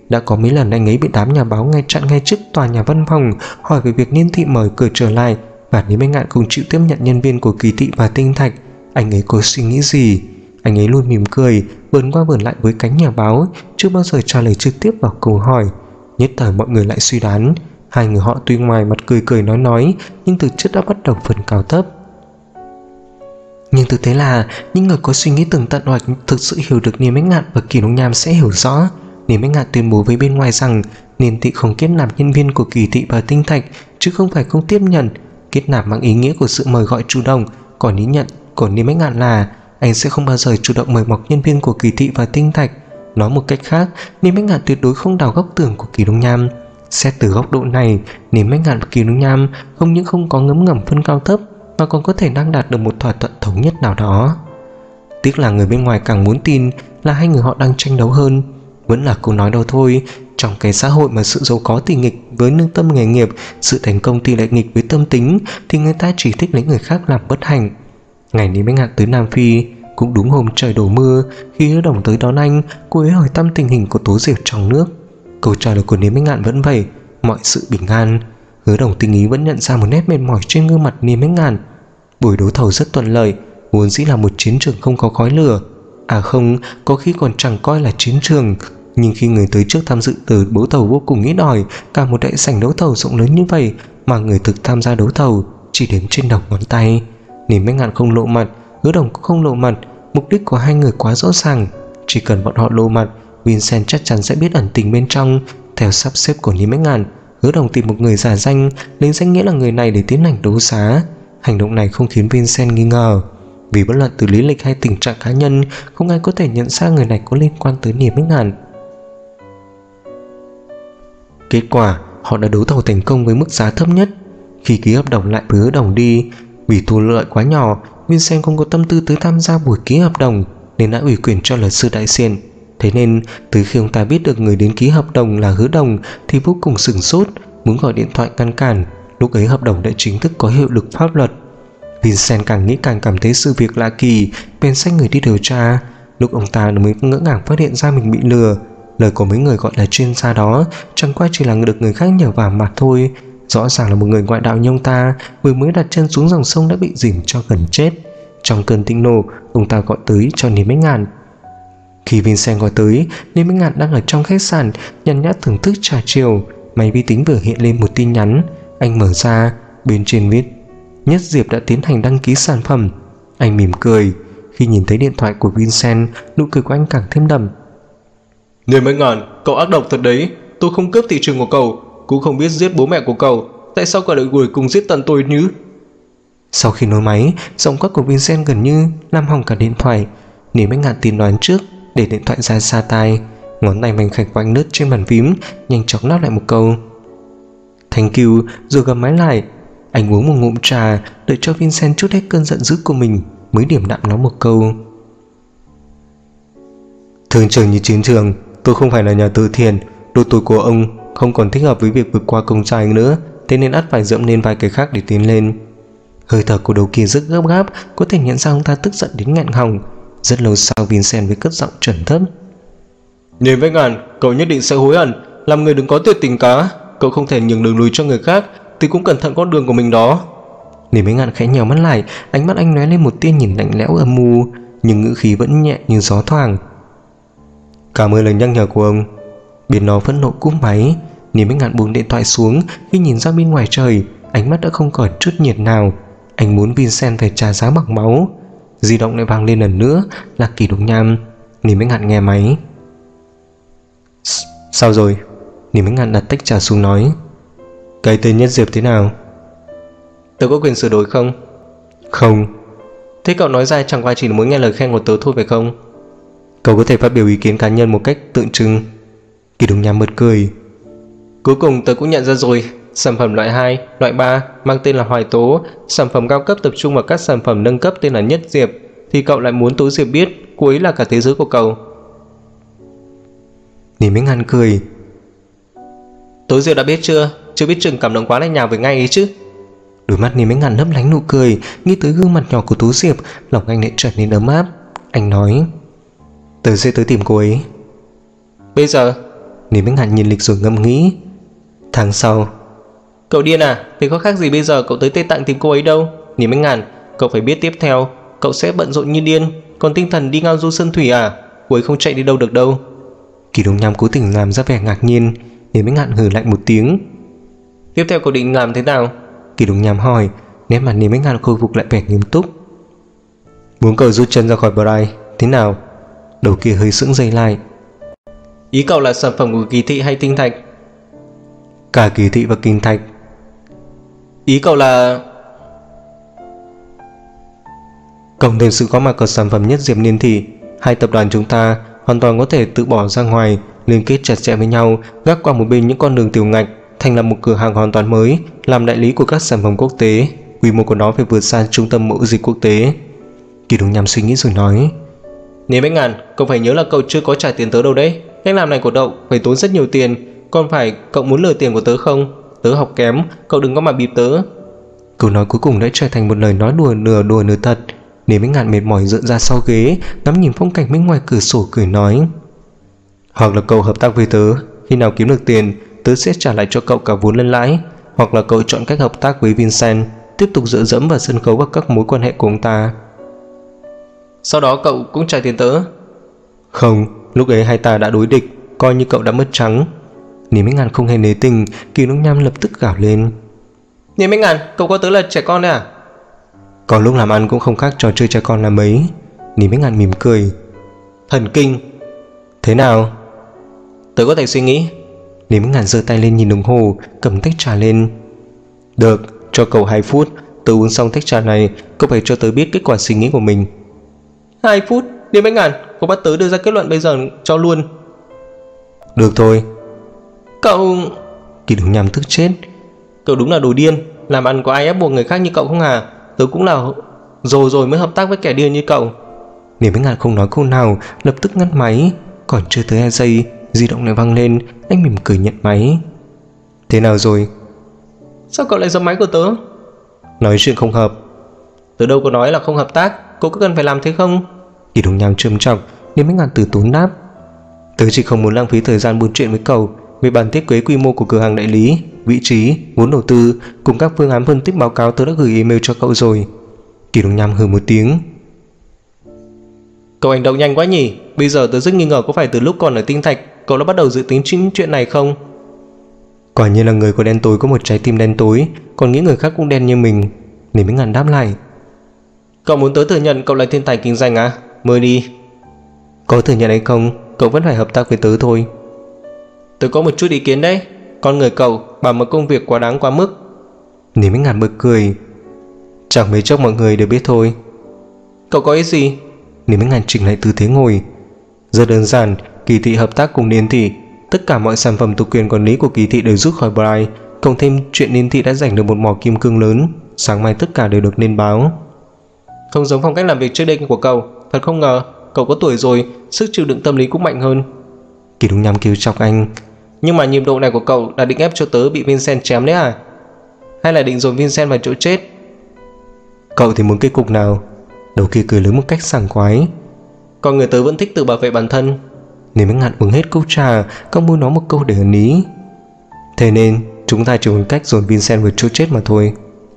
Đã có mấy lần anh ấy bị đám nhà báo chặn ngay trước tòa nhà văn phòng, hỏi về việc Niên Thị mời cửa trở lại, và Lý Bách Ngạn không chịu tiếp nhận nhân viên của Kỳ Thị và Tinh Thạch. Anh ấy có suy nghĩ gì? Anh ấy luôn mỉm cười, vườn qua vườn lại với cánh nhà báo, chưa bao giờ trả lời trực tiếp vào câu hỏi. Nhất thời mọi người lại suy đoán, hai người họ tuy ngoài mặt cười cười nói, nhưng thực chất đã bắt đầu phân cao thấp. Nhưng thực tế là những người có suy nghĩ tường tận hoặc thực sự hiểu được Niên Bách Ngạn và Kỳ Đông Nham sẽ hiểu rõ. Niên Bách Ngạn tuyên bố với bên ngoài rằng Niên Thị không kết nạp nhân viên của Kỳ Thị và Tinh Thạch, chứ không phải không tiếp nhận. Kết nạp mang ý nghĩa của sự mời gọi chủ động, còn ý nhận của Niên Bách Ngạn là anh sẽ không bao giờ chủ động mời mọc nhân viên của Kỳ Thị và Tinh Thạch. Nói một cách khác, Niên Bách Ngạn tuyệt đối không đào góc tường của Kỳ Đông Nham. Xét từ góc độ này, Niên Bách Ngạn và Kỳ Đông Nham không những không có ngấm ngầm phân cao thấp, mà còn có thể đang đạt được một thỏa thuận thống nhất nào đó. Tiếc là người bên ngoài càng muốn tin là hai người họ đang tranh đấu hơn. Vẫn là câu nói đâu thôi, trong cái xã hội mà sự giàu có thì nghịch với lương tâm nghề nghiệp, sự thành công thì lại nghịch với tâm tính, thì người ta chỉ thích lấy người khác làm bất hạnh. Ngày Niên Bách Ngạn tới Nam Phi, cũng đúng hôm trời đổ mưa. Khi Hứa Đồng tới đón anh, cô ấy hỏi thăm tình hình của Tố Diệp trong nước. Câu trả lời của Niên Bách Ngạn vẫn vậy, mọi sự bình an. Hứa Đồng tinh ý vẫn nhận ra một nét mệt mỏi trên gương mặt Niên Bách Ngạn. Buổi đấu thầu rất thuận lợi, vốn dĩ là một chiến trường không có khói lửa. À không, có khi còn chẳng coi là chiến trường. Nhưng khi người tới trước tham dự từ đấu thầu vô cùng ít ỏi, cả một đại sảnh đấu thầu rộng lớn như vậy mà người thực tham gia đấu thầu chỉ đếm trên đầu ngón tay. Niên Bách Ngạn không lộ mặt, Hứa Đồng cũng không lộ mặt. Mục đích của hai người quá rõ ràng, chỉ cần bọn họ lộ mặt, Vincent chắc chắn sẽ biết ẩn tình bên trong. Theo sắp xếp của Niên Bách Ngạn, Hứa Đồng tìm một người giả danh, lấy danh nghĩa là người này để tiến hành đấu giá. Hành động này không khiến Vincent nghi ngờ, vì bất luận từ lý lịch hay tình trạng cá nhân, không ai có thể nhận ra người này có liên quan tới Niên Bách Ngạn. Kết quả, họ đã đấu thầu thành công với mức giá thấp nhất. Khi ký hợp đồng lại với Hứa Đồng đi, vì thu lợi quá nhỏ, Vincent không có tâm tư tới tham gia buổi ký hợp đồng, nên đã ủy quyền cho luật sư đại diện. Thế nên, từ khi ông ta biết được người đến ký hợp đồng là Hứa Đồng thì vô cùng sửng sốt, muốn gọi điện thoại ngăn cản. Lúc ấy hợp đồng đã chính thức có hiệu lực pháp luật. Vincent càng nghĩ càng cảm thấy sự việc lạ kỳ, bèn sai người đi điều tra. Lúc ông ta mới ngỡ ngàng phát hiện ra mình bị lừa. Lời của mấy người gọi là chuyên gia đó chẳng qua chỉ là được người khác nhờ vào mặt thôi. Rõ ràng là một người ngoại đạo như ông ta vừa mới đặt chân xuống dòng sông đã bị dìm cho gần chết. Trong cơn thịnh nộ, ông ta gọi tới cho Niên Bách Ngạn. Khi Vincent gọi tới, Niên Bách Ngạn đang ở trong khách sạn nhàn nhã thưởng thức trà chiều. Máy vi tính vừa hiện lên một tin nhắn. Anh mở ra, bên trên viết Nhất Diệp đã tiến hành đăng ký sản phẩm. Anh mỉm cười. Khi nhìn thấy điện thoại của Vincent, nụ cười của anh càng thêm đậm. Niên Bách Ngạn, cậu ác độc thật đấy. Tôi không cướp thị trường của cậu, cũng không biết giết bố mẹ của cậu. Tại sao cậu lại đuổi cùng giết tận tôi nhứ? Sau khi nối máy, giọng quát của Vincent gần như làm hỏng cả điện thoại. Niên Bách Ngạn tiên đoán trước, để điện thoại ra xa tai. Ngón tay mảnh khảnh của anh lướt trên bàn phím, nhanh chóng đáp lại một câu Thank you, rồi gầm máy lại. Anh uống một ngụm trà, đợi cho Vincent trút hết cơn giận dữ của mình, mới điềm đạm nói một câu Thương trường như chiến trường, tôi không phải là nhà từ thiện. Độ tuổi của ông không còn thích hợp với việc vượt qua công trai nữa, thế nên ắt phải dẫm lên vài cái khác để tiến lên. Hơi thở của đầu kia rất gấp gáp, có thể nhận ra ông ta tức giận đến nghẹn họng. Rất lâu sau, Vincent với cất giọng trầm thấp: Niên Bách Ngạn, cậu nhất định sẽ hối hận. Làm người đừng có tuyệt tình cá. Cậu không thể nhường đường lùi cho người khác, thì cũng cẩn thận con đường của mình đó. Niên Bách Ngạn khẽ nhèo mắt lại, ánh mắt anh lóe lên một tia nhìn lạnh lẽo âm mưu, nhưng ngữ khí vẫn nhẹ như gió thoảng. Cảm ơn lời nhắc nhở của ông. Biến nó phẫn nộ cúp máy. Niên Bách Ngạn buông điện thoại xuống. Khi nhìn ra bên ngoài trời, ánh mắt đã không còn chút nhiệt nào. Anh muốn Vincent phải trả giá bằng máu. Di động lại vang lên lần nữa, là Kỳ Đông Nham. Niên Bách Ngạn nghe máy. Sao rồi? Niên Bách Ngạn đặt tách trà xuống nói: Cái tên Nhất Diệp thế nào? Tớ có quyền sửa đổi không? Không. Thế cậu nói ra chẳng qua chỉ muốn nghe lời khen của tớ thôi phải không? Cậu có thể phát biểu ý kiến cá nhân một cách tượng trưng. Kỳ Đông Nham bật cười. Cuối cùng tớ cũng nhận ra rồi. Sản phẩm loại 2, loại 3 mang tên là Hoài Tố. Sản phẩm cao cấp tập trung vào các sản phẩm nâng cấp tên là Nhất Diệp. Thì cậu lại muốn Tố Diệp biết cô ấy là cả thế giới của cậu. Niên Bách Ngạn cười. Tố Diệp đã biết chưa? Chưa biết chừng cảm động quá lại nhào về ngay ấy chứ. Đôi mắt Niên Bách Ngạn lấp lánh nụ cười. Nghĩ tới gương mặt nhỏ của Tố Diệp, lòng anh lại trở nên ấm áp. Anh nói: Tớ sẽ tới tìm cô ấy. Bây giờ? Niềm Bách Ngạn nhìn lịch rồi ngẫm nghĩ. Tháng sau. Cậu điên à? Thế có khác gì bây giờ cậu tới Tây Tạng tìm cô ấy đâu. Niềm Bách Ngạn, cậu phải biết tiếp theo cậu sẽ bận rộn như điên, còn tinh thần đi ngao du sơn thủy à? Cô ấy không chạy đi đâu được đâu. Kỳ Đông Nham cố tình làm ra vẻ ngạc nhiên. Niềm Bách Ngạn hừ lạnh một tiếng. Tiếp theo cậu định làm thế nào? Kỳ Đông Nham hỏi. Nét mặt Niềm Bách Ngạn khôi phục lại vẻ nghiêm túc. Muốn cậu rút chân ra khỏi Bright, thế nào? Đầu kia hơi sững dây lại. Ý cậu là sản phẩm của Kỳ Thị hay Tinh Thạch? Cả Kỳ Thị và Kinh Thạch. Ý cậu là... Cộng thêm sự có mặt của sản phẩm Nhất Diệp Niên Thị, hai tập đoàn chúng ta hoàn toàn có thể tự bỏ ra ngoài, liên kết chặt chẽ với nhau, gác qua một bên những con đường tiểu ngạch, thành lập một cửa hàng hoàn toàn mới, làm đại lý của các sản phẩm quốc tế. Quy mô của nó phải vượt xa trung tâm mậu dịch quốc tế. Kỳ Đông Nham suy nghĩ rồi nói. Niềm Bách Ngạn, cậu phải nhớ là cậu chưa có trả tiền tớ đâu đấy. Cách làm này của cậu phải tốn rất nhiều tiền. Còn phải cậu muốn lừa tiền của tớ không? Tớ học kém, cậu đừng có mà bịp tớ. Câu nói cuối cùng đã trở thành một lời nói đùa nửa thật. Niềm Bách Ngạn mệt mỏi dựa ra sau ghế, ngắm nhìn phong cảnh bên ngoài cửa sổ cười nói. Hoặc là cậu hợp tác với tớ, khi nào kiếm được tiền, tớ sẽ trả lại cho cậu cả vốn lẫn lãi. Hoặc là cậu chọn cách hợp tác với Vincent, tiếp tục dựa dẫm vào sân khấu và các mối quan hệ của ông ta. Sau đó cậu cũng trả tiền tớ. Không, lúc ấy hai ta đã đối địch, coi như cậu đã mất trắng. Niềm Bách Ngạn không hề nể tình. Kỳ Đông Nham lập tức gào lên. Niềm Bách Ngạn, cậu coi tớ là trẻ con đấy à? Còn lúc làm ăn cũng không khác trò chơi trẻ con là mấy. Niềm Bách Ngạn mỉm cười. Thần kinh. Thế nào? Tớ có thể suy nghĩ. Niềm Bách Ngạn giơ tay lên nhìn đồng hồ, cầm tách trà lên. Được, cho cậu 2 phút. Tớ uống xong tách trà này, cậu phải cho tớ biết kết quả suy nghĩ của mình. 2 phút? Niềm Bách Ngạn, cậu bắt tớ đưa ra kết luận bây giờ cho luôn. Được thôi. Cậu... Kỳ Đông Nham tức chết. Cậu đúng là đồ điên. Làm ăn có ai ép buộc người khác như cậu không hả? Tớ cũng là rồi mới hợp tác với kẻ điên như cậu. Niềm Bách Ngạn không nói câu nào, lập tức ngắt máy. Còn chưa tới 2 giây, di động lại vang lên. Anh mỉm cười nhận máy. Thế nào rồi? Sao cậu lại giật máy của tớ? Nói chuyện không hợp. Tớ đâu có nói là không hợp tác. Cậu có cần phải làm thế không? Kỳ Đông Nham trầm trọng. Niềm Bách Ngạn từ tốn đáp. Tớ chỉ không muốn lãng phí thời gian buôn chuyện với cậu về bản thiết kế quy mô của cửa hàng đại lý, vị trí, vốn đầu tư cùng các phương án phân tích báo cáo tớ đã gửi email cho cậu rồi. Kỳ Đông Nham hừ một tiếng. Cậu hành động nhanh quá nhỉ. Bây giờ tớ rất nghi ngờ có phải từ lúc còn ở Tinh Thạch cậu đã bắt đầu dự tính chuyện này không? Quả nhiên là người có đen tối có một trái tim đen tối, còn những người khác cũng đen như mình. Niềm Bách Ngạn đáp lại. Cậu muốn tớ thừa nhận cậu là thiên tài kinh doanh à? Mời đi. Có thừa nhận hay không, cậu vẫn phải hợp tác với tớ thôi. Tớ có một chút ý kiến đấy. Con người cậu bảo một công việc quá đáng quá mức. Niềm Bách Ngạn bật cười. Chẳng mấy chốc mọi người đều biết thôi. Cậu có ý gì? Niềm Bách Ngạn chỉnh lại tư thế ngồi. Rất đơn giản, Kỳ Thị hợp tác cùng Niên Thị. Tất cả mọi sản phẩm thuộc quyền quản lý của Kỳ Thị đều rút khỏi Bright. Cộng thêm chuyện Niên Thị đã giành được một mỏ kim cương lớn. Sáng mai tất cả đều được lên báo. Không giống phong cách làm việc trước đây của cậu. Thật không ngờ, cậu có tuổi rồi, sức chịu đựng tâm lý cũng mạnh hơn. Kỳ Đông Nham kêu chọc anh. Nhưng mà nhịp độ này của cậu là định ép cho tớ bị Vincent chém đấy à? Hay là định dồn Vincent vào chỗ chết? Cậu thì muốn kết cục nào? Đầu kia cười lớn một cách sảng khoái. Con người tớ vẫn thích tự bảo vệ bản thân. Niềm Bách Ngạn uống hết cốc trà, cong môi nói một câu để ẩn ý. Thế nên chúng ta chỉ còn cách dồn Vincent vào chỗ chết mà thôi.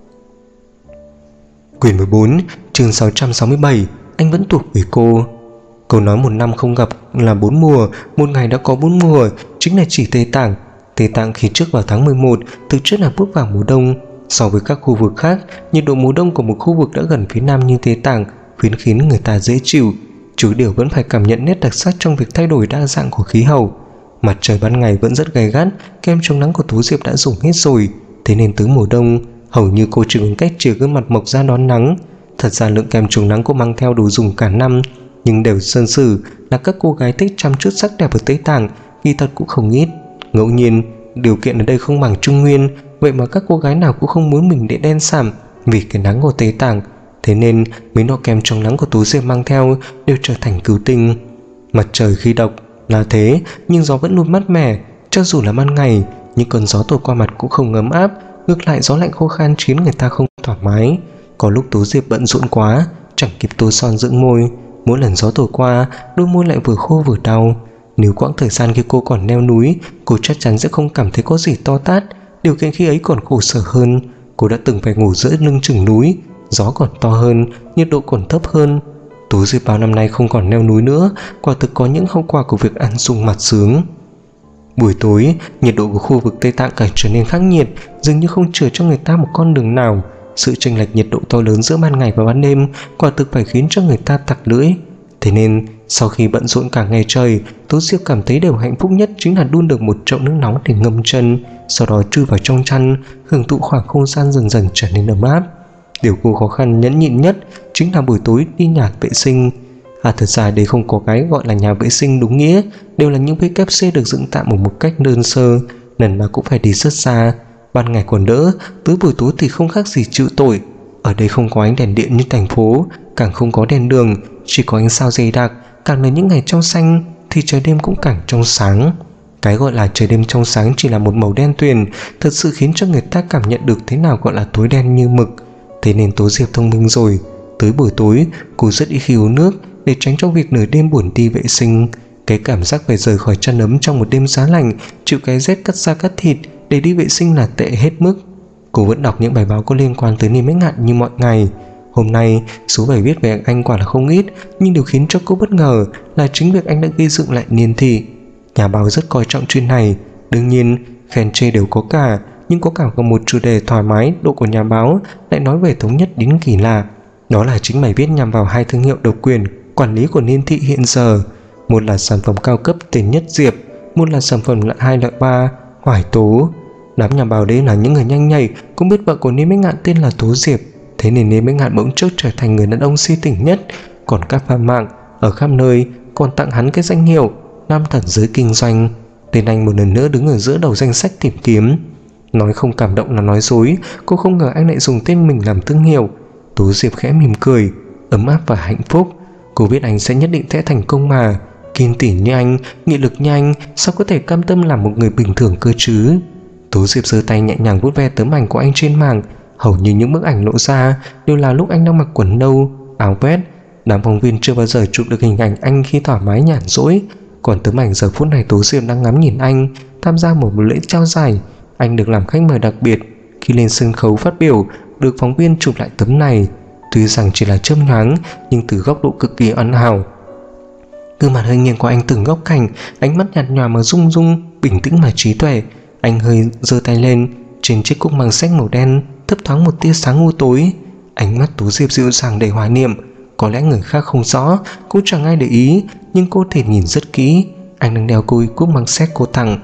Quyển 14, chương 667. Anh vẫn thuộc về cô. Câu nói một năm không gặp là 4 mùa, một ngày đã có 4 mùa, chính là chỉ Tây Tạng. Tây Tạng khi trước vào tháng 11, thực chất là bước vào mùa đông. So với các khu vực khác, nhiệt độ mùa đông của một khu vực đã gần phía nam như Tây Tạng khuyến khiến người ta dễ chịu, chứ điều vẫn phải cảm nhận nét đặc sắc trong việc thay đổi đa dạng của khí hậu. Mặt trời ban ngày vẫn rất gay gắt, kem chống nắng của Tố Diệp đã dùng hết rồi, thế nên tới mùa đông, hầu như cô chỉ còn cách chìa gương mặt mộc ra đón nắng. Thật ra lượng kem chống nắng cô mang theo đủ dùng cả năm, nhưng đều sơn sử là các cô gái thích chăm chút sắc đẹp ở Tây Tạng, kỳ thật cũng không ít. Ngẫu nhiên, điều kiện ở đây không bằng Trung Nguyên, vậy mà các cô gái nào cũng không muốn mình để đen sạm vì cái nắng của Tây Tạng, thế nên mấy lọ kem chống nắng của Tú Diệp mang theo đều trở thành cứu tinh. Mặt trời khi độc là thế, nhưng gió vẫn luôn mát mẻ, cho dù là ban ngày, những cơn gió thổi qua mặt cũng không ấm áp, ngược lại gió lạnh khô khan khiến người ta không thoải mái. Có lúc Tú Diệp bận rộn quá, chẳng kịp tô son dưỡng môi, mỗi lần gió thổi qua, đôi môi lại vừa khô vừa đau. Nếu quãng thời gian khi cô còn leo núi, cô chắc chắn sẽ không cảm thấy có gì to tát. Điều kiện khi ấy còn khổ sở hơn. Cô đã từng phải ngủ giữa lưng chừng núi, gió còn to hơn, nhiệt độ còn thấp hơn. Tố Diệp bao năm nay không còn leo núi nữa, quả thực có những hậu quả của việc ăn sung mặt sướng. Buổi tối, nhiệt độ của khu vực Tây Tạng càng trở nên khắc nghiệt, dường như không chừa cho người ta một con đường nào. Sự chênh lệch nhiệt độ to lớn giữa ban ngày và ban đêm quả thực phải khiến cho người ta tặc lưỡi. Thế nên, sau khi bận rộn cả ngày trời, Tố Diệp cảm thấy điều hạnh phúc nhất chính là đun được một chậu nước nóng để ngâm chân, sau đó chui vào trong chăn, hưởng thụ khoảng không gian dần dần trở nên ấm áp. Điều cô khó khăn nhẫn nhịn nhất chính là buổi tối đi nhà vệ sinh. Thật ra đây không có cái gọi là nhà vệ sinh đúng nghĩa, đều là những WC được dựng tạm ở một cách đơn sơ, lần nào cũng phải đi rất xa. Ban ngày còn đỡ, tới buổi tối thì không khác gì chịu tội. Ở đây không có ánh đèn điện như thành phố, càng không có đèn đường, chỉ có ánh sao dày đặc. Càng là những ngày trong xanh thì trời đêm cũng càng trong sáng. Cái gọi là trời đêm trong sáng chỉ là một màu đen tuyền, thật sự khiến cho người ta cảm nhận được thế nào gọi là tối đen như mực. Thế nên Tố Diệp thông minh rồi. Tới buổi tối, cô rất ít khi uống nước để tránh cho việc nửa đêm buồn đi vệ sinh. Cái cảm giác phải rời khỏi chăn ấm trong một đêm giá lạnh, chịu cái rét cắt da cắt thịt để đi vệ sinh là tệ hết mức. Cô vẫn đọc những bài báo có liên quan tới Niêm Bách Ngạn như mọi ngày. Hôm nay, số bài viết về anh quả là không ít, nhưng điều khiến cho cô bất ngờ là chính việc anh đã gây dựng lại Niên Thị. Nhà báo rất coi trọng chuyện này. Đương nhiên, khen chê đều có cả, nhưng có cả một chủ đề thoải mái độ của nhà báo lại nói về thống nhất đến kỳ lạ. Đó là chính bài viết nhằm vào hai thương hiệu độc quyền quản lý của Niên Thị hiện giờ. Một là sản phẩm cao cấp tên Nhất Diệp, một là sản phẩm loại 2 loại 3 Hoài Tố. Đám nhà báo đấy là những người nhanh nhạy, cũng biết vợ của Niêm Bách Ngạn tên là Tố Diệp. Thế nên Niêm Bách Ngạn bỗng chốc trở thành người đàn ông si tình nhất. Còn các fan mạng ở khắp nơi còn tặng hắn cái danh hiệu Nam Thần giới kinh doanh. Tên anh một lần nữa đứng ở giữa đầu danh sách tìm kiếm. Nói không cảm động là nói dối. Cô không ngờ anh lại dùng tên mình làm thương hiệu. Tố Diệp khẽ mỉm cười, ấm áp và hạnh phúc. Cô biết anh sẽ nhất định sẽ thành công mà. Kiên tỉ như anh, nghị lực như anh, sao có thể cam tâm làm một người bình thường cơ chứ? Tố Diệp giơ tay nhẹ nhàng vuốt ve tấm ảnh của anh trên màn. Hầu như những bức ảnh lộ ra đều là lúc anh đang mặc quần nâu, áo vest. Đám phóng viên chưa bao giờ chụp được hình ảnh anh khi thoải mái nhàn rỗi. Còn tấm ảnh giờ phút này Tố Diệp đang ngắm nhìn anh tham gia một lễ trao giải. Anh được làm khách mời đặc biệt. Khi lên sân khấu phát biểu, được phóng viên chụp lại tấm này. Tuy rằng chỉ là chớp nhoáng, nhưng từ góc độ cực kỳ hoàn hảo. Gương mặt hơi nghiêng của anh từng góc cạnh, ánh mắt nhạt nhòa mà rung rung, bình tĩnh mà trí tuệ. Anh hơi giơ tay lên, trên chiếc cúc mang sách màu đen thấp thoáng một tia sáng u tối. Ánh mắt Tố Diệp dịu dàng đầy hoài niệm. Có lẽ người khác không rõ, cũng chẳng ai để ý, nhưng cô thể nhìn rất kỹ. Anh đang đeo cúc mang sách cô tặng.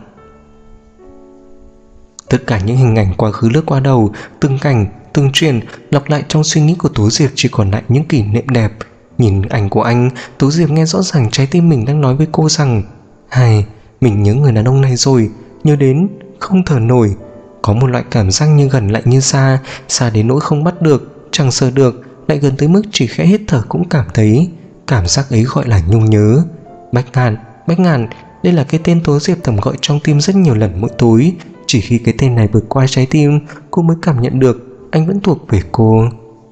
Tất cả những hình ảnh quá khứ lướt qua đầu, từng cảnh, từng chuyện lặp lại trong suy nghĩ của Tố Diệp, chỉ còn lại những kỷ niệm đẹp. Nhìn ảnh của anh, Tố Diệp nghe rõ ràng trái tim mình đang nói với cô rằng: "Hay, mình nhớ người đàn ông này rồi, nhớ đến không thở nổi." Có một loại cảm giác như gần lại như xa, xa đến nỗi không bắt được, chẳng sờ được, lại gần tới mức chỉ khẽ hít thở cũng cảm thấy. Cảm giác ấy gọi là nhung nhớ. Bách Ngạn, đây là cái tên Tố Diệp thầm gọi trong tim rất nhiều lần mỗi tối. Chỉ khi cái tên này vượt qua trái tim, cô mới cảm nhận được anh vẫn thuộc về cô.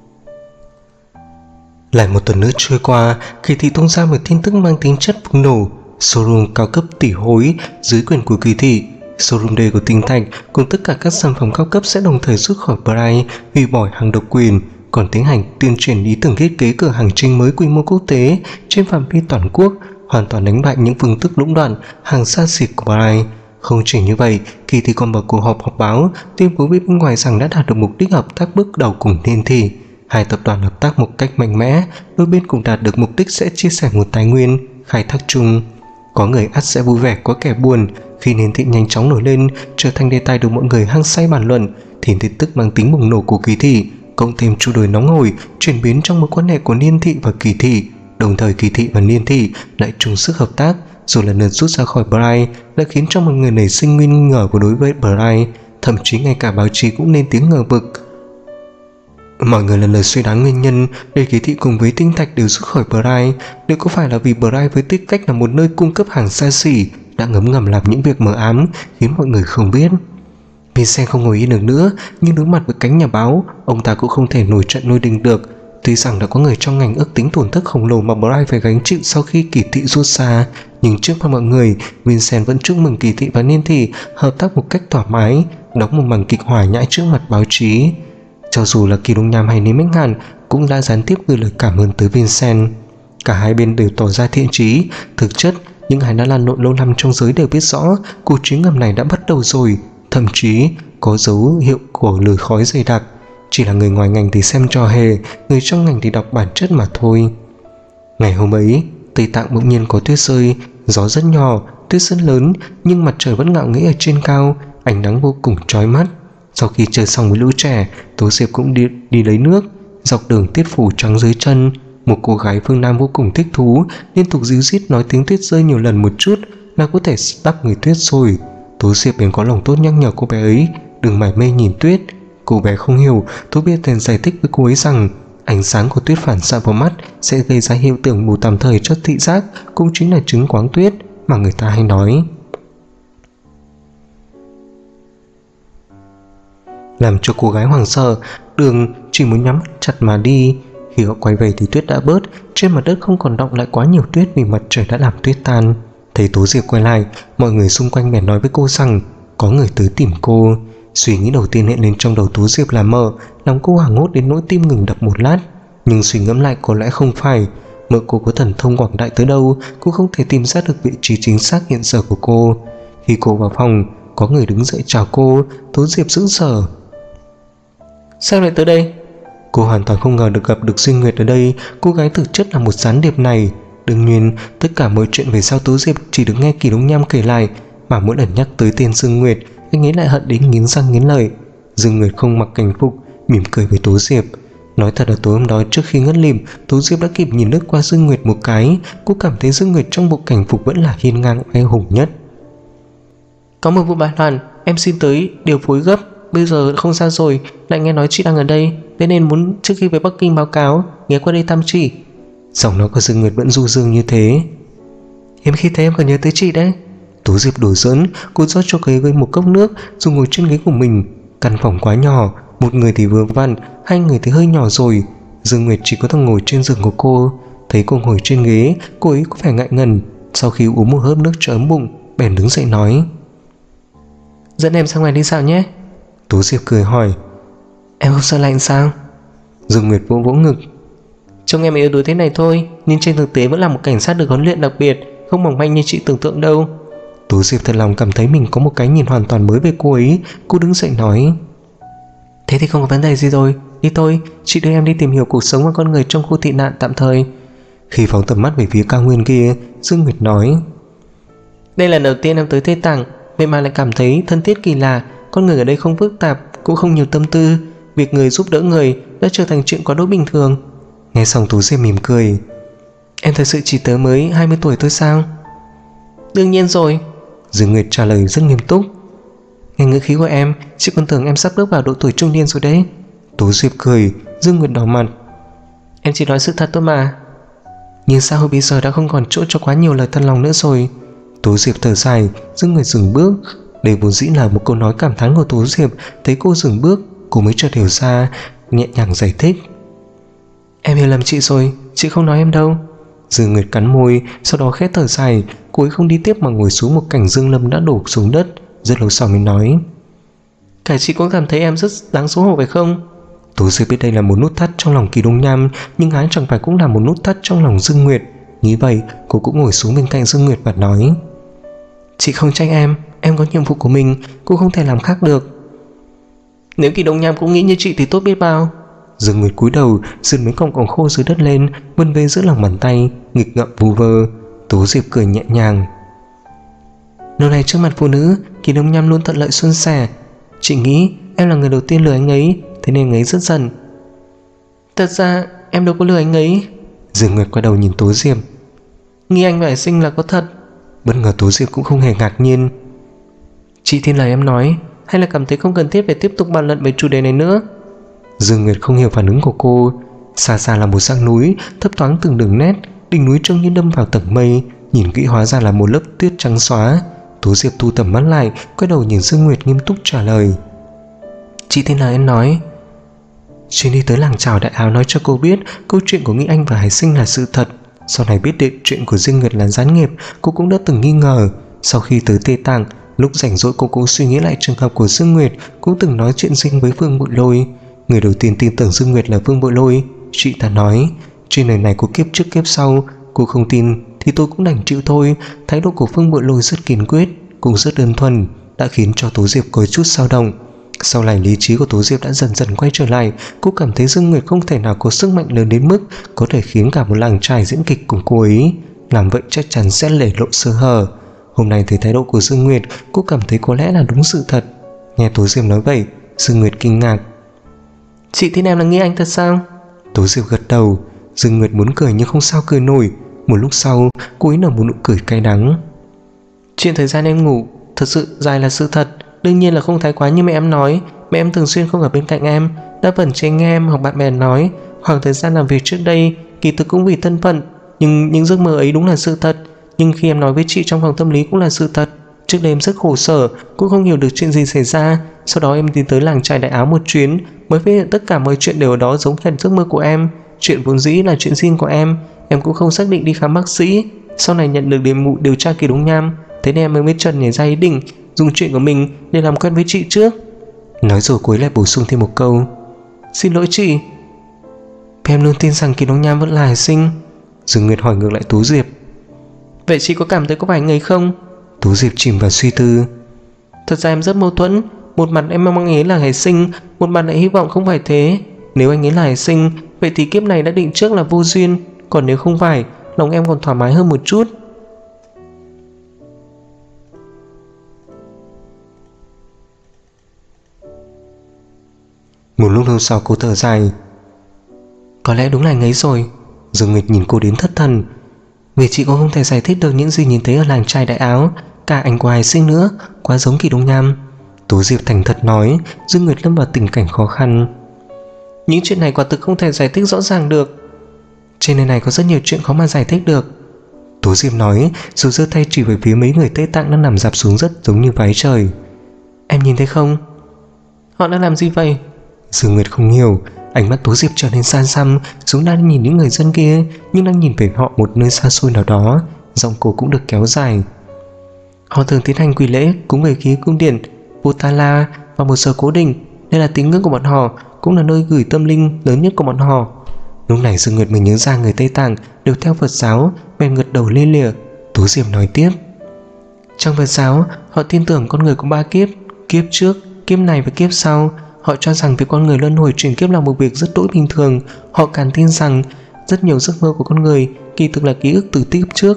Lại một tuần nữa trôi qua, Kỳ Thị tung ra một tin tức mang tính chất bùng nổ. Showroom cao cấp tỷ hối dưới quyền của Kỳ Thị, showroom D của Tinh Thạch cùng tất cả các sản phẩm cao cấp sẽ đồng thời rút khỏi Pride, hủy bỏ hàng độc quyền, còn tiến hành tuyên truyền ý tưởng thiết kế cửa hàng chính mới quy mô quốc tế trên phạm vi toàn quốc, hoàn toàn đánh bại những phương thức lũng đoạn hàng xa xỉ của Pride. Không chỉ như vậy, Kỳ Thị còn mở cuộc họp báo tuyên bố với bên ngoài rằng đã đạt được mục đích hợp tác bước đầu cùng Niên Thị. Hai tập đoàn hợp tác một cách mạnh mẽ, đôi bên cùng đạt được mục đích sẽ chia sẻ nguồn tài nguyên, khai thác chung. Có người ắt sẽ vui vẻ, có kẻ buồn. Khi Niên Thị nhanh chóng nổi lên, trở thành đề tài được mọi người hăng say bàn luận, thì tin tức mang tính bùng nổ của Kỳ Thị cộng thêm chủ đề nóng hổi chuyển biến trong mối quan hệ của Niên Thị và Kỳ Thị. Đồng thời Kỳ Thị và Niên Thị lại chung sức hợp tác, dù lần lượt rút ra khỏi Pride, đã khiến cho mọi người nảy sinh nghi ngờ của đối với Pride. Thậm chí ngay cả báo chí cũng lên tiếng ngờ vực. Mọi người lần lượt suy đoán nguyên nhân để Kỳ Thị cùng với Tinh Thạch đều rút khỏi Pride. Liệu có phải là vì Pride với tư cách là một nơi cung cấp hàng xa xỉ đã ngấm ngầm làm những việc mờ ám khiến mọi người không biết? Vincent không ngồi yên được nữa, nhưng đối mặt với cánh nhà báo, ông ta cũng không thể nổi trận lôi đình được. Tuy rằng đã có người trong ngành ước tính tổn thất khổng lồ mà Pride phải gánh chịu sau khi Kỳ Thị rút xa, Nhưng trước mặt mọi người, Vincent vẫn chúc mừng Kỳ Thị và Niên Thị hợp tác một cách thoải mái, đóng một màn kịch hòa nhã trước mặt báo chí. Cho dù là Kỳ Đông Nham hay Lý Minh Hàn cũng đã gián tiếp gửi lời cảm ơn tới Vincent. Cả hai bên đều tỏ ra thiện chí. Thực chất, những ai đã lan lộn lâu năm trong giới đều biết rõ cuộc chiến ngầm này đã bắt đầu rồi, thậm chí có dấu hiệu của lửa khói dày đặc. Chỉ là người ngoài ngành thì xem trò hề, người trong ngành thì đọc bản chất mà thôi. Ngày hôm ấy, Tây Tạng bỗng nhiên có tuyết rơi, gió rất nhỏ, tuyết rất lớn, nhưng mặt trời vẫn ngạo nghễ ở trên cao, ánh nắng vô cùng chói mắt. Sau khi chơi xong với lũ trẻ, Tố Diệp cũng đi lấy nước. Dọc đường tuyết phủ trắng dưới chân. Một cô gái phương Nam vô cùng thích thú, liên tục ríu rít nói tiếng tuyết rơi nhiều lần một chút là có thể đắp người tuyết rồi. Tố Diệp bèn có lòng tốt nhắc nhở cô bé ấy đừng mải mê nhìn tuyết. Cô bé không hiểu, Tố Diệp bèn giải thích với cô ấy rằng ánh sáng của tuyết phản xạ vào mắt sẽ gây ra hiện tượng mù tạm thời cho thị giác, cũng chính là chứng quáng tuyết mà người ta hay nói. Làm cho cô gái hoảng sợ, Đường chỉ muốn nhắm mắt chặt mà đi. Khi họ quay về thì tuyết đã bớt, trên mặt đất không còn đọng lại quá nhiều tuyết vì mặt trời đã làm tuyết tan. Thấy Tố Diệp quay lại, mọi người xung quanh bèn nói với cô rằng có người tới tìm cô. Suy nghĩ đầu tiên hiện lên trong đầu Tố Diệp là mợ, lòng cô hoảng hốt đến nỗi tim ngừng đập một lát. Nhưng suy ngẫm lại có lẽ không phải. Mợ cô có thần thông quảng đại tới đâu cũng không thể tìm ra được vị trí chính xác hiện giờ của cô. Khi cô vào phòng, có người đứng dậy chào cô. Tố Diệp sững sờ. Sao lại tới đây? Cô hoàn toàn không ngờ được gặp được Duy Nguyệt ở đây. Cô gái thực chất là một gián điệp này. Đương nhiên, tất cả mọi chuyện về sau Tố Diệp chỉ được nghe Kỳ Đông Nham kể lại, mà mỗi lần nhắc tới tên Dương Nguyệt, anh ấy lại hận đến nghiến răng nghiến lợi. Dương Nguyệt không mặc cảnh phục, mỉm cười với Tố Diệp. Nói thật là tối hôm đó trước khi ngất lịm, Tố Diệp đã kịp nhìn lướt qua Dương Nguyệt một cái. Cô cảm thấy Dương Nguyệt trong bộ cảnh phục vẫn là hiên ngang oai hùng nhất. Có một vụ bài đoàn, em xin tới điều phối gấp. Bây giờ không ra rồi, lại nghe nói chị đang ở đây, thế nên muốn trước khi về Bắc Kinh báo cáo, ghé qua đây thăm chị. Giọng nói của Dương Nguyệt vẫn du dương như thế. Hiếm khi thấy em còn nhớ tới chị đấy. Tố Diệp đùa giỡn, cô rót cho cô ấy một cốc nước rồi ngồi trên ghế của mình. Căn phòng quá nhỏ, một người thì vừa vặn, hai người thì hơi nhỏ rồi. Dương Nguyệt chỉ có thể ngồi trên giường của cô. Thấy cô ngồi trên ghế, cô ấy có vẻ ngại ngần. Sau khi uống một hớp nước cho ấm bụng, bèn đứng dậy nói: Dẫn em sang ngoài đi dạo nhé. Tố Diệp cười hỏi: Em không sợ lạnh sao? Dương Nguyệt vỗ vỗ ngực: Trông em yếu đuối thế này thôi, nhưng trên thực tế vẫn là một cảnh sát được huấn luyện đặc biệt, không mỏng manh như chị tưởng tượng đâu. Tố Diệp thật lòng cảm thấy mình có một cái nhìn hoàn toàn mới về cô ấy. Cô đứng dậy nói: Thế thì không có vấn đề gì rồi, đi thôi, chị đưa em đi tìm hiểu cuộc sống và con người trong khu tị nạn tạm thời. Khi phóng tầm mắt về phía cao nguyên kia, Dương Nguyệt nói: Đây là lần đầu tiên em tới Tây Tạng, vậy mà lại cảm thấy thân thiết kỳ lạ. Con người ở đây không phức tạp, cũng không nhiều tâm tư. Việc người giúp đỡ người đã trở thành chuyện quá đỗi bình thường. Nghe xong Tố Diệp mỉm cười: Em thật sự chỉ tới mới 20 tuổi thôi sao? Đương nhiên rồi. Dương Nguyệt trả lời rất nghiêm túc. Nghe ngữ khí của em, chị còn tưởng em sắp bước vào độ tuổi trung niên rồi đấy. Tố Diệp cười. Dương Nguyệt đỏ mặt: Em chỉ nói sự thật thôi mà. Nhưng sao bây giờ đã không còn chỗ cho quá nhiều lời thân lòng nữa rồi. Tố Diệp thở dài. Dương Nguyệt dừng bước. Đây vốn dĩ là một câu nói cảm thán của Tố Diệp. Thấy cô dừng bước, cô mới chợt hiểu ra, nhẹ nhàng giải thích: Em hiểu lầm chị rồi, chị không nói em đâu. Dương Nguyệt cắn môi, sau đó khẽ thở dài. Cô ấy không đi tiếp mà ngồi xuống một cành dương lâm đã đổ xuống đất. Rất lâu sau mới nói: Cả chị cũng cảm thấy em rất đáng xấu hổ phải không? Tố Diệp biết đây là một nút thắt trong lòng Kỳ Đông Nham, nhưng hắn chẳng phải cũng là một nút thắt trong lòng Dương Nguyệt. Nghĩ vậy, cô cũng ngồi xuống bên cạnh Dương Nguyệt và nói: Chị không trách em có nhiệm vụ của mình, cũng không thể làm khác được. Nếu Kỳ Đông Nham cũng nghĩ như chị thì tốt biết bao. Dương Nguyệt cúi đầu, dựng mấy cọng cỏ khô dưới đất lên, vươn về giữa lòng bàn tay, nghịch ngợm vu vơ. Tố Diệp cười nhẹ nhàng: Lâu nay trước mặt phụ nữ, Kỳ Đông Nham luôn thuận lợi suôn sẻ. Chị nghĩ em là người đầu tiên lừa anh ấy, thế nên anh ấy rất giận. Thật ra em đâu có lừa anh ấy. Dương Nguyệt quay đầu nhìn Tố Diệp: Nghi anh phải sinh là có thật. Bất ngờ Tố Diệp cũng không hề ngạc nhiên. Chị tin lời em nói, hay là cảm thấy không cần thiết phải tiếp tục bàn luận về chủ đề này nữa? Dương Nguyệt không hiểu phản ứng của cô. Xa xa là một dãy núi thấp thoáng từng đường nét, đỉnh núi trông như đâm vào tầng mây, nhìn kỹ hóa ra là một lớp tuyết trắng xóa. Tố Diệp thu tầm mắt lại, quay đầu nhìn Dương Nguyệt nghiêm túc trả lời: Chị tin lời em nói. Chuyến đi tới làng chào Đại Áo nói cho cô biết câu chuyện của Nghĩ Anh và Hải Sinh là sự thật. Sau này biết được chuyện của Dương Nguyệt là gián nghiệp, cô cũng đã từng nghi ngờ. Sau khi tới Tây Tạng, lúc rảnh rỗi cô cũng suy nghĩ lại trường hợp của Dương Nguyệt, cũng từng nói chuyện riêng với Vương Bội Lôi. Người đầu tiên tin tưởng Dương Nguyệt là Vương Bội Lôi. Chị ta nói, trên đời này có kiếp trước kiếp sau, cô không tin thì tôi cũng đành chịu thôi. Thái độ của Vương Bội Lôi rất kiên quyết, cũng rất đơn thuần, đã khiến cho Tố Diệp có chút dao động. Sau này lý trí của Tố Diệp đã dần dần quay trở lại. Cô cảm thấy Dương Nguyệt không thể nào có sức mạnh lớn đến mức có thể khiến cả một làng trài diễn kịch cùng cô ấy. Làm vậy chắc chắn sẽ để lộ sơ hở. Hôm nay thấy thái độ của Dương Nguyệt, cô cảm thấy có lẽ là đúng sự thật. Nghe Tố Diệp nói vậy, Dương Nguyệt kinh ngạc. Chị tin em là nghi anh thật sao? Tố Diệp gật đầu. Dương Nguyệt muốn cười nhưng không sao cười nổi. Một lúc sau, cô ấy nở một nụ cười cay đắng. Chuyện thời gian em ngủ thật sự dài là sự thật. Đương nhiên là không thái quá như mẹ em nói. Mẹ em thường xuyên không ở bên cạnh em, đa phần chỉ nghe em hoặc bạn bè nói. Khoảng thời gian làm việc trước đây kỳ thực cũng vì thân phận, nhưng những giấc mơ ấy đúng là sự thật. Nhưng khi em nói với chị trong phòng tâm lý cũng là sự thật. Trước đây em rất khổ sở, cũng không hiểu được chuyện gì xảy ra. Sau đó em đi tới làng trài Đại Áo một chuyến, mới phát hiện tất cả mọi chuyện đều ở đó giống hệt giấc mơ của em. Chuyện vốn dĩ là chuyện riêng của em cũng không xác định đi khám bác sĩ. Sau này nhận được điểm mụ điều tra Kỳ Đông Nham, thế nên em mới trần nhảy ra ý định dùng chuyện của mình để làm quen với chị trước. Nói rồi cô ấy lại bổ sung thêm một câu. Xin lỗi chị. Em luôn tin rằng Kỳ Đông Nham vẫn là hải sinh. Dương Nguyệt hỏi ngược lại Tố Diệp. Vậy chị có cảm thấy có phải anh ấy không? Tố Diệp chìm vào suy tư. Thật ra em rất mâu thuẫn. Một mặt em mong anh ấy là hải sinh, một mặt lại hy vọng không phải thế. Nếu anh ấy là hải sinh, vậy thì kiếp này đã định trước là vô duyên. Còn nếu không phải, lòng em còn thoải mái hơn một chút. Một lúc lâu sau cô thở dài. Có lẽ đúng là anh ấy rồi. Dương Nguyệt nhìn cô đến thất thần. Vì chị cũng không thể giải thích được những gì nhìn thấy ở làng trai Đại Áo, cả ảnh của hải sinh nữa, quá giống Kỳ Đông Nham. Tố Diệp thành thật nói. Dương Nguyệt lâm vào tình cảnh khó khăn. Những chuyện này quả thực không thể giải thích rõ ràng được. Trên đời này có rất nhiều chuyện khó mà giải thích được. Tố Diệp nói, rồi giơ tay chỉ về phía mấy người Tây Tạng đang nằm rạp xuống rất giống như váy trời. Em nhìn thấy không? Họ đang làm gì vậy? Dương Nguyệt không hiểu. Ánh mắt Tố Diệp trở nên xa xăm, giống đang nhìn những người dân kia, nhưng đang nhìn về họ một nơi xa xôi nào đó. Giọng cô cũng được kéo dài. Họ thường tiến hành quỳ lễ cúng về khí cung điện Potala vào một giờ cố định. Đây là tín ngưỡng của bọn họ, cũng là nơi gửi tâm linh lớn nhất của bọn họ. Lúc này Dương Nguyệt mới nhớ ra người Tây Tạng đều theo Phật giáo, bèn gật đầu lia lịa. Tố Diệp nói tiếp. Trong Phật giáo, họ tin tưởng con người có 3 kiếp, kiếp trước, kiếp này và kiếp sau. Họ cho rằng việc con người luân hồi chuyển kiếp là một việc rất đỗi bình thường. Họ càng tin rằng rất nhiều giấc mơ của con người kỳ thực là ký ức từ kiếp trước.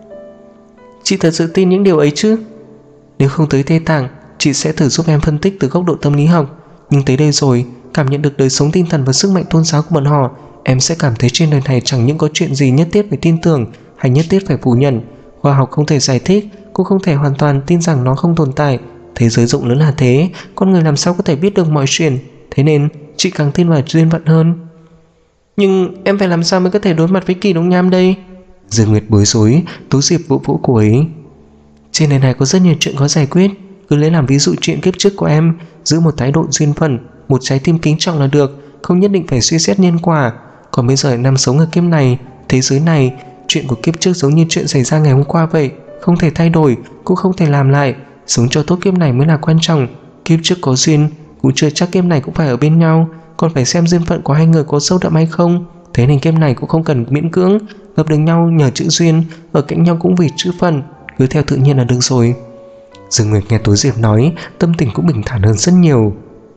Chị thật sự tin những điều ấy chứ? Nếu không tới Tây Tạng, chị sẽ thử giúp em phân tích từ góc độ tâm lý học. Nhưng tới đây rồi, cảm nhận được đời sống tinh thần và sức mạnh tôn giáo của bọn họ, em sẽ cảm thấy trên đời này chẳng những có chuyện gì nhất thiết phải tin tưởng hay nhất thiết phải phủ nhận. Khoa học không thể giải thích, cũng không thể hoàn toàn tin rằng nó không tồn tại. Thế giới rộng lớn là thế, con người làm sao có thể biết được mọi chuyện. Thế nên chị càng tin vào duyên phận hơn. Nhưng em phải làm sao mới có thể đối mặt với Kỳ Đông Nham đây? Dương Nguyệt bối rối. Tố Diệp vỗ vỗ cô ấy. Trên đời này có rất nhiều chuyện khó giải quyết. Cứ lấy làm ví dụ chuyện kiếp trước của em. Giữ một thái độ duyên phận, một trái tim kính trọng là được, không nhất định phải suy xét nhân quả. Còn bây giờ em đang sống ở kiếp này, thế giới này. Chuyện của kiếp trước giống như chuyện xảy ra ngày hôm qua vậy, không thể thay đổi, cũng không thể làm lại. Sống cho tốt kiếp này mới là quan trọng. Kiếp trước có duyên, cũng chưa chắc kiếp này cũng phải ở bên nhau. Còn phải xem duyên phận của hai người có sâu đậm hay không. Thế nên kiếp này cũng không cần miễn cưỡng. Gặp được nhau nhờ chữ duyên, ở cạnh nhau cũng vì chữ phận, cứ theo tự nhiên là được rồi. Dương Nguyệt nghe Tố Diệp nói, tâm tình cũng bình thản hơn rất nhiều.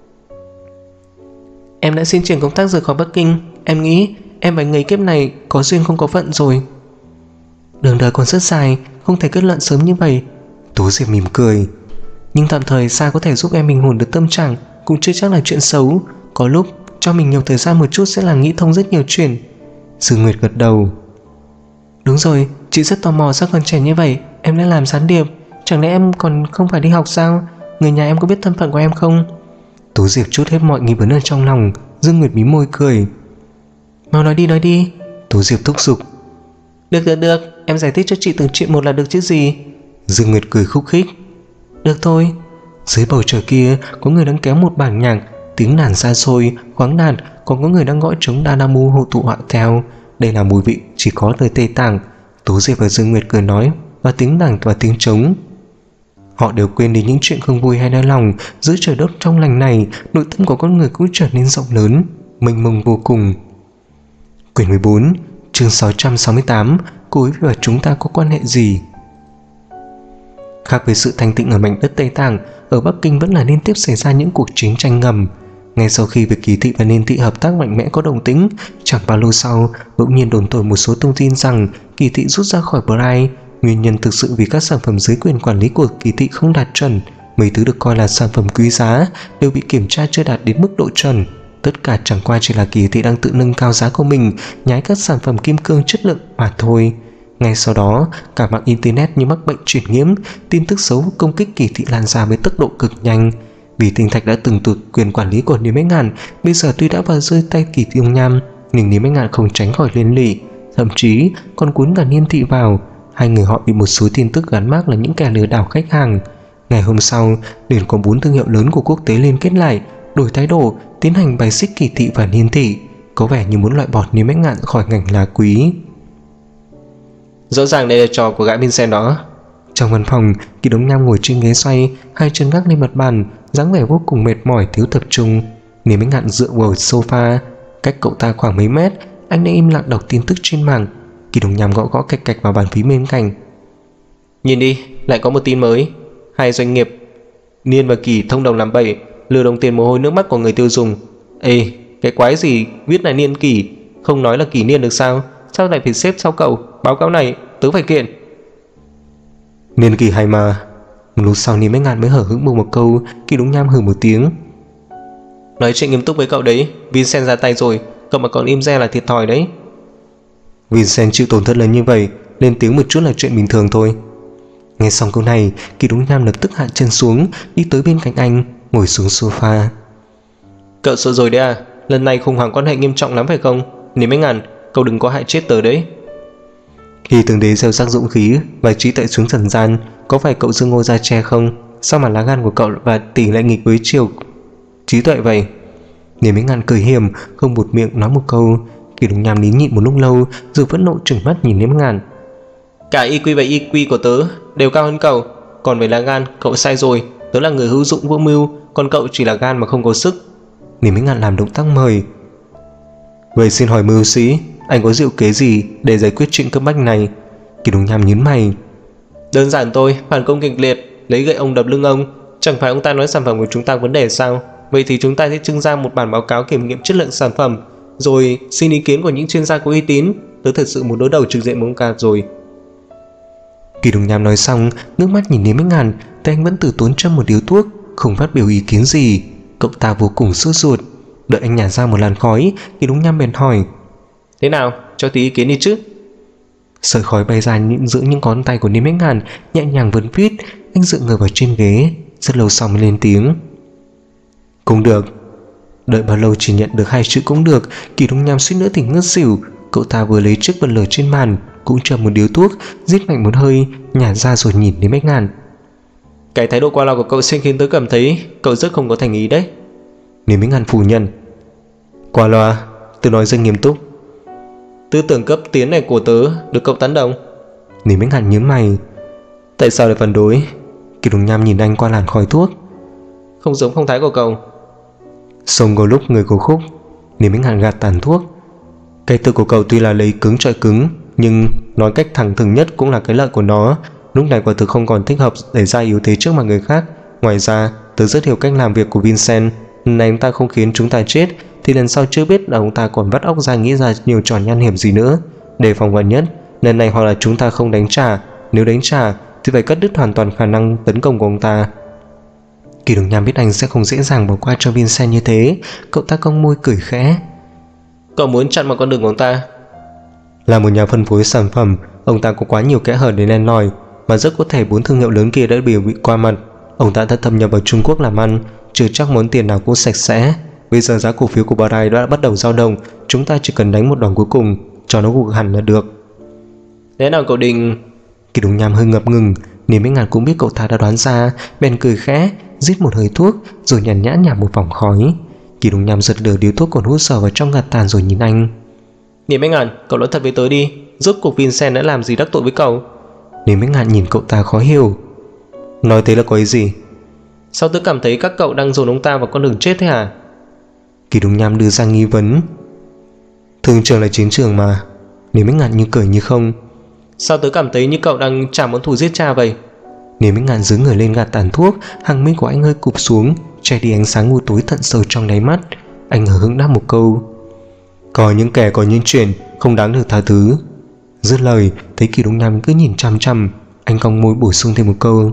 Em đã xin chuyển công tác rời khỏi Bắc Kinh. Em nghĩ em và người kiếp này có duyên không có phận rồi. Đường đời còn rất dài, không thể kết luận sớm như vậy. Tố Diệp mỉm cười. Nhưng tạm thời xa có thể giúp em bình ổn được tâm trạng cũng chưa chắc là chuyện xấu. Có lúc cho mình nhiều thời gian một chút sẽ là nghĩ thông rất nhiều chuyện. Dương Nguyệt gật đầu. Đúng rồi, chị rất tò mò sao còn trẻ như vậy em đã làm gián điệp. Chẳng lẽ em còn không phải đi học sao? Người nhà em có biết thân phận của em không? Tố Diệp trút hết mọi nghi vấn ở trong lòng. Dương Nguyệt mím môi cười. Mau nói đi. Tố Diệp thúc giục. Được, em giải thích cho chị từng chuyện một là được chứ gì. Dương Nguyệt cười khúc khích. Được thôi. Dưới bầu trời kia có người đang kéo một bản nhạc, tiếng đàn xa xôi, khoáng đạt, còn có người đang gõ trống Danamu hộ tụ họa theo. đây là mùi vị chỉ có nơi Tây Tạng. Tố Diệp và Dương Nguyệt cười nói, và tiếng đàn và tiếng trống. Họ đều quên đi những chuyện không vui hay đau lòng. Giữa trời đất trong lành này, nội tâm của con người cũng trở nên rộng lớn, mênh mông vô cùng. Quyển 14, chương 668, cô ấy và chúng ta có quan hệ gì? Khác với sự thanh tịnh ở mảnh đất Tây Tạng, ở Bắc Kinh vẫn là liên tiếp xảy ra những cuộc chiến tranh ngầm. Ngay sau khi việc Kỳ Thị và Niên Thị hợp tác mạnh mẽ có động tĩnh, chẳng bao lâu sau, bỗng nhiên đồn thổi một số thông tin rằng Kỳ Thị rút ra khỏi Bright. Nguyên nhân thực sự vì các sản phẩm dưới quyền quản lý của Kỳ Thị không đạt chuẩn, mấy thứ được coi là sản phẩm quý giá đều bị kiểm tra chưa đạt đến mức độ chuẩn. Tất cả chẳng qua chỉ là Kỳ Thị đang tự nâng cao giá của mình, nhái các sản phẩm kim cương chất lượng mà thôi. Ngay sau đó, cả mạng internet như mắc bệnh truyền nhiễm, tin tức xấu công kích Kỳ Thị lan ra với tốc độ cực nhanh. Vì Tinh Thạch đã từng thuộc quyền quản lý của Niêm Bách Ngạn, bây giờ tuy đã vào rơi tay Kỳ Đông Nham, nhưng Niêm Bách Ngạn không tránh khỏi liên lụy, thậm chí còn cuốn cả Niên Thị vào. Hai người họ bị một số tin tức gắn mác là những kẻ lừa đảo khách hàng. Ngày hôm sau, liền có 4 thương hiệu lớn của quốc tế liên kết lại, đổi thái độ, tiến hành bài xích Kỳ Thị và Niên Thị, có vẻ như muốn loại bỏ Niêm Bách Ngạn khỏi ngành lá quý. Rõ ràng đây là trò của gã Vincent đó. Trong văn phòng, Kỳ Đông Nham ngồi trên ghế xoay, hai chân gác lên mặt bàn, dáng vẻ vô cùng mệt mỏi thiếu tập trung. Niêm Bách Ngạn dựa vào sofa, cách cậu ta khoảng mấy mét, anh đã im lặng đọc tin tức trên mạng. Kỳ Đông Nham gõ gõ cạch cạch vào bàn phím bên cạnh. Nhìn đi, lại có một tin mới. Hai doanh nghiệp Niên và Kỳ thông đồng làm bậy, lừa đồng tiền mồ hôi nước mắt của người tiêu dùng. Ê, cái quái gì viết là Niên Kỳ, không nói là Kỳ Niên được sao? Sao lại phải xếp sau cậu? Báo cáo này tớ phải kiện. Niên Kỳ hay mà. Một lúc sau Niêm Bách Ngạn mới hở hững bùng một câu. Kỳ Đông Nham hừ một tiếng. Nói chuyện nghiêm túc với cậu đấy, Vincent ra tay rồi, cậu mà còn im re là thiệt thòi đấy. Vincent chịu tổn thất lớn như vậy, lên tiếng một chút là chuyện bình thường thôi. Nghe xong câu này, Kỳ Đông Nham lập tức hạ chân xuống, đi tới bên cạnh anh, ngồi xuống sofa. Cậu sợ rồi đấy à? Lần này khủng hoảng quan hệ nghiêm trọng lắm phải không? Niêm Bách Ngạn, cậu đừng có hại chết tớ đấy. Khi Tướng Đế gieo rắc dũng khí và trí tuệ xuống trần gian, có phải cậu Dương Ngô Gia Tre không? Sao mà lá gan của cậu và tỷ lại nghịch với chiều trí tuệ vậy? Niêm Bách Ngạn cười hiểm, không buột miệng nói một câu. Kỳ Đông Nham nín nhịn một lúc lâu, rồi vẫn nộ trừng mắt nhìn Niêm Bách Ngạn. Cả IQ và EQ của tớ đều cao hơn cậu, còn về lá gan cậu sai rồi, tớ là người hữu dụng vô mưu, còn cậu chỉ là gan mà không có sức. Niêm Bách Ngạn làm động tác mời. Vậy xin hỏi mưu sĩ, anh có diệu kế gì để giải quyết chuyện cấp bách này? Kỳ Đông Nham nhíu mày. Đơn giản thôi, phản công kịch liệt, lấy gậy ông đập lưng ông. Chẳng phải ông ta nói sản phẩm của chúng ta có vấn đề sao? Vậy thì chúng ta sẽ trưng ra một bản báo cáo kiểm nghiệm chất lượng sản phẩm, rồi xin ý kiến của những chuyên gia có uy tín. Tớ thật sự muốn đối đầu trực diện với ông ta rồi. Kỳ Đông Nham nói xong, nước mắt nhìn Niêm Bách Ngạn, tay anh vẫn từ tốn châm một điếu thuốc, không phát biểu ý kiến gì. Cậu ta vô cùng sốt ruột. Đợi anh nhả ra một làn khói, Kỳ Đông Nham bèn hỏi. Thế nào, cho tí ý kiến đi chứ. Sợi khói bay ra giữa những ngón tay của Niêm Bách Ngạn, nhẹ nhàng vấn vít. Anh dựa người vào trên ghế, rất lâu sau mới lên tiếng. Cũng được. Đợi bao lâu chỉ nhận được hai chữ cũng được, Kỳ Đông Nham suýt nữa thì ngất xỉu. Cậu ta vừa lấy chiếc bật lửa trên bàn, cũng châm một điếu thuốc, rít mạnh một hơi, nhả ra rồi nhìn Niêm Bách Ngạn. Cái thái độ qua loa của cậu sẽ khiến tớ cảm thấy cậu rất không có thành ý đấy. Niêm Bách Ngạn phủ nhận. Qua loa? Tôi nói rất nghiêm túc. Tư tưởng cấp tiến này của tớ được cậu tán đồng. Niêm Bách Ngạn nhướng mày. Tại sao lại phản đối? Kỳ Đông Nham nhìn anh qua làn khói thuốc. Không giống phong thái của cậu. Sông có lúc người có khúc. Niêm Bách Ngạn gạt tàn thuốc. Cái từ của cậu tuy là lấy cứng trọi cứng, nhưng nói cách thẳng thừng nhất cũng là cái lợi của nó. Lúc này quả thực không còn thích hợp để ra yếu thế trước mặt người khác. Ngoài ra, tớ rất hiểu cách làm việc của Vincent. Này ông ta không khiến chúng ta chết, thì lần sau chưa biết là ông ta còn vắt óc ra nghĩ ra nhiều trò nham hiểm gì nữa. Đề phòng gần nhất, lần này hoặc là chúng ta không đánh trả, nếu đánh trả thì phải cắt đứt hoàn toàn khả năng tấn công của ông ta. Kỳ Đông Nham biết anh sẽ không dễ dàng bỏ qua cho Vincent như thế, cậu ta cong môi cười khẽ. Cậu muốn chặn một con đường của ông ta? Là một nhà phân phối sản phẩm, ông ta có quá nhiều kẽ hở để len lỏi, và rất có thể 4 thương hiệu lớn kia đã bị qua mặt. Ông ta đã thâm nhập vào Trung Quốc làm ăn, chưa chắc món tiền nào cũng sạch sẽ. Bây giờ giá cổ phiếu của Bright đã bắt đầu dao động, chúng ta chỉ cần đánh một đòn cuối cùng cho nó gục hẳn là được. Thế nào cậu định? Kỳ Đông Nham hơi ngập ngừng. Niêm Bách Ngạn cũng biết cậu ta đã đoán ra, bèn cười khẽ, rít một hơi thuốc, rồi nhàn nhã nhả một vòng khói. Kỳ Đông Nham giật lửa điếu thuốc còn hút sờ vào trong gạt tàn rồi nhìn anh. Niệm Bách Ngạn, cậu nói thật với tớ đi, rốt cuộc Vincent đã làm gì đắc tội với cậu? Niệm Bách Ngạn nhìn cậu ta khó hiểu. Nói thế là có ý gì? Sao tớ cảm thấy các cậu đang dồn ông ta vào con đường chết thế hả? Kỳ Đông Nham đưa ra nghi vấn. Thương trường là chiến trường mà. Niệm Bách Ngạn như cười như không. Sao tớ cảm thấy như cậu đang trả món thù giết cha vậy? Niệm Bách Ngạn giơ người lên gạt tàn thuốc, hàng mi của anh hơi cụp xuống, che đi ánh sáng u tối tận sâu trong đáy mắt. Anh hờ hững đáp một câu: có những kẻ có những chuyện không đáng được tha thứ. Dứt lời, thấy Kỳ Đông Nham cứ nhìn chăm chăm, anh cong môi bổ sung thêm một câu: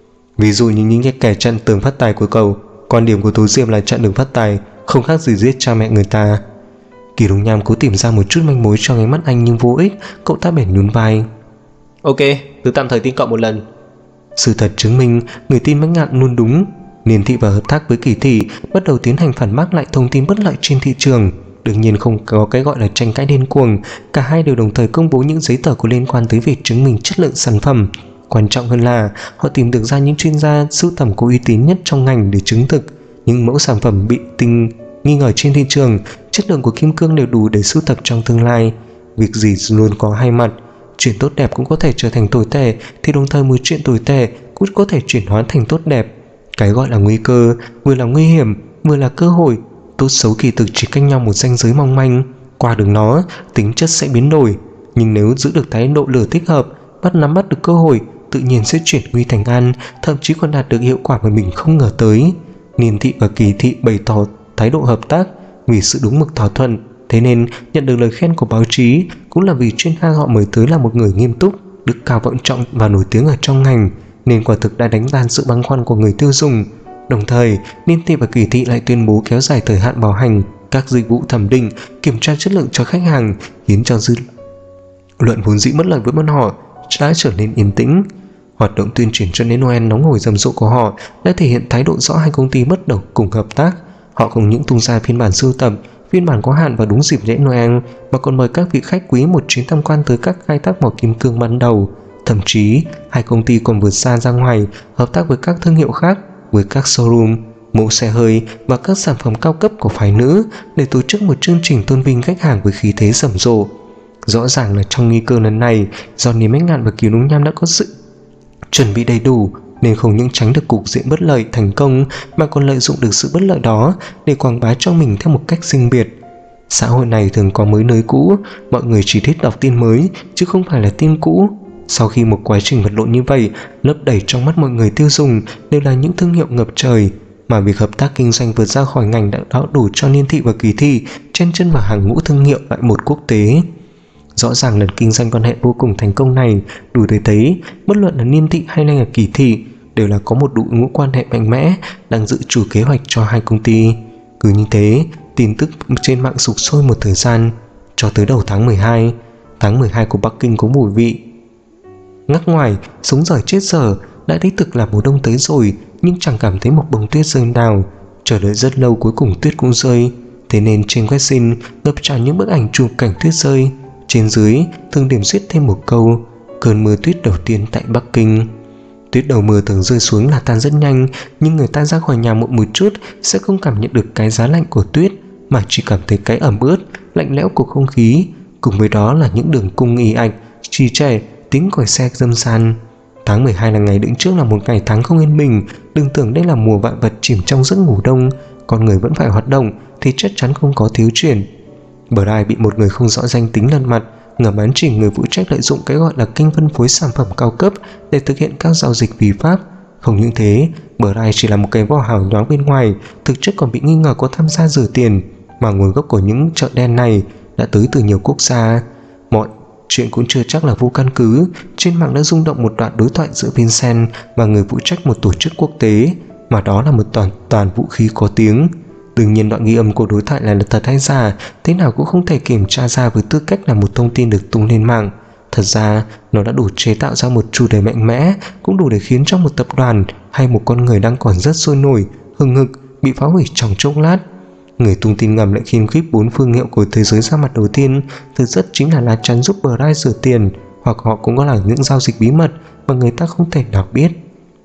ví dụ như những kẻ chặn tường phát tài của cậu, quan điểm của Tố Diệm là chặn đường phát tài không khác gì giết cha mẹ người ta. Kỳ Đông Nham cố tìm ra một chút manh mối trong ánh mắt anh nhưng vô ích. Cậu ta bèn nhún vai. Ok, tớ tạm thời tin cậu một lần. Sự thật chứng minh người tin Bách Ngạn luôn đúng. Niên Thị và hợp tác với Kỳ Thị bắt đầu tiến hành phản bác lại thông tin bất lợi trên thị trường. Đương nhiên không có cái gọi là tranh cãi điên cuồng. Cả hai đều đồng thời công bố những giấy tờ có liên quan tới việc chứng minh chất lượng sản phẩm. Quan trọng hơn là họ tìm được ra những chuyên gia sưu tầm có uy tín nhất trong ngành để chứng thực những mẫu sản phẩm bị nghi ngờ trên thị trường, chất lượng của kim cương đều đủ để sưu tập trong tương lai. Việc gì luôn có hai mặt, chuyện tốt đẹp cũng có thể trở thành tồi tệ, thì đồng thời một chuyện tồi tệ cũng có thể chuyển hóa thành tốt đẹp. Cái gọi là nguy cơ vừa là nguy hiểm vừa là cơ hội. Tốt xấu kỳ thực chỉ cách nhau một ranh giới mong manh, qua được nó tính chất sẽ biến đổi. Nhưng nếu giữ được thái độ lửa thích hợp, nắm bắt được cơ hội, tự nhiên sẽ chuyển nguy thành an, thậm chí còn đạt được hiệu quả mà mình không ngờ tới. Niên Thị và Kỳ Thị bày tỏ thái độ hợp tác vì sự đúng mực thỏa thuận, thế nên nhận được lời khen của báo chí cũng là vì chuyên gia họ mời tới là một người nghiêm túc, đức cao vọng trọng và nổi tiếng ở trong ngành, nên quả thực đã đánh tan sự băn khoăn của người tiêu dùng. Đồng thời, Niên Thị và Kỳ Thị lại tuyên bố kéo dài thời hạn bảo hành các dịch vụ thẩm định, kiểm tra chất lượng cho khách hàng, khiến cho dư luận vốn dĩ bất lợi với bọn họ đã trở nên yên tĩnh. Hoạt động tuyên truyền cho đến Noel nóng hổi rầm rộ của họ đã thể hiện thái độ rõ hai công ty bắt đầu cùng hợp tác. Họ không những tung ra phiên bản sưu tập, phiên bản có hạn vào đúng dịp lễ Noel, mà còn mời các vị khách quý một chuyến tham quan tới các khai thác mỏ kim cương ban đầu. Thậm chí, hai công ty còn vượt xa ra ngoài, hợp tác với các thương hiệu khác, với các showroom, mẫu xe hơi và các sản phẩm cao cấp của phái nữ để tổ chức một chương trình tôn vinh khách hàng với khí thế rầm rộ. Rõ ràng là trong nguy cơ lần này, do Niềm Bách Ngạn và Kỳ Đông Nham đã có sự chuẩn bị đầy đủ, nên không những tránh được cục diện bất lợi thành công mà còn lợi dụng được sự bất lợi đó để quảng bá cho mình theo một cách riêng biệt. Xã hội này thường có mới nới cũ, mọi người chỉ thích đọc tin mới chứ không phải là tin cũ. Sau khi một quá trình vật lộn như vậy, lấp đầy trong mắt mọi người tiêu dùng đều là những thương hiệu ngập trời, mà việc hợp tác kinh doanh vượt ra khỏi ngành đã đủ cho Niên Thị và Kỳ Thị chen chân vào hàng ngũ thương hiệu loại một quốc tế. Rõ ràng lần kinh doanh quan hệ vô cùng thành công này đủ để thấy bất luận là Niên Thị hay là Kỳ Thị đều là có một đội ngũ quan hệ mạnh mẽ đang dự trù kế hoạch cho hai công ty. Cứ như thế, tin tức trên mạng sục sôi một thời gian cho tới đầu tháng 12. Tháng 12 của Bắc Kinh có mùi vị ngắc ngoài, sống dở chết dở. Đã đích thực là mùa đông tới rồi, nhưng chẳng cảm thấy một bông tuyết rơi nào. Chờ đợi rất lâu cuối cùng tuyết cũng rơi. Thế nên trên website ngập tràn những bức ảnh chụp cảnh tuyết rơi. Trên dưới thường điểm xuyết thêm một câu: cơn mưa tuyết đầu tiên tại Bắc Kinh. Tuyết đầu mưa thường rơi xuống là tan rất nhanh, nhưng người ta ra khỏi nhà muộn một chút sẽ không cảm nhận được cái giá lạnh của tuyết, mà chỉ cảm thấy cái ẩm ướt, lạnh lẽo của không khí. Cùng với đó là những đường cung ì ạch, trì trệ, tiếng còi xe râm ran. Tháng 12 là ngày đứng trước là một ngày tháng không yên bình. Đừng tưởng đây là mùa vạn vật chìm trong giấc ngủ đông, con người vẫn phải hoạt động thì chắc chắn không có thiếu chuyện. Bright bị một người không rõ danh tính lật mặt, ngầm ám chỉ người phụ trách lợi dụng cái gọi là kênh phân phối sản phẩm cao cấp để thực hiện các giao dịch vi pháp. Không những thế, Bright chỉ là một cái vỏ hào nhoáng bên ngoài, thực chất còn bị nghi ngờ có tham gia rửa tiền, mà nguồn gốc của những chợ đen này đã tới từ nhiều quốc gia. Mọi chuyện cũng chưa chắc là vô căn cứ. Trên mạng đã rung động một đoạn đối thoại giữa Vincent và người phụ trách một tổ chức quốc tế, mà đó là một toàn vũ khí có tiếng. Đương nhiên đoạn ghi âm của đối thoại là thật hay giả, thế nào cũng không thể kiểm tra ra với tư cách là một thông tin được tung lên mạng. Thật ra, nó đã đủ chế tạo ra một chủ đề mạnh mẽ, cũng đủ để khiến cho một tập đoàn hay một con người đang còn rất sôi nổi, hừng hực bị phá hủy trong chốc lát. Người tung tin ngầm lại khiên khích 4 phương hiệu của thế giới ra mặt đầu tiên, thực chất chính là lá chắn giúp Bright rửa tiền, hoặc họ cũng có là những giao dịch bí mật mà người ta không thể nào biết.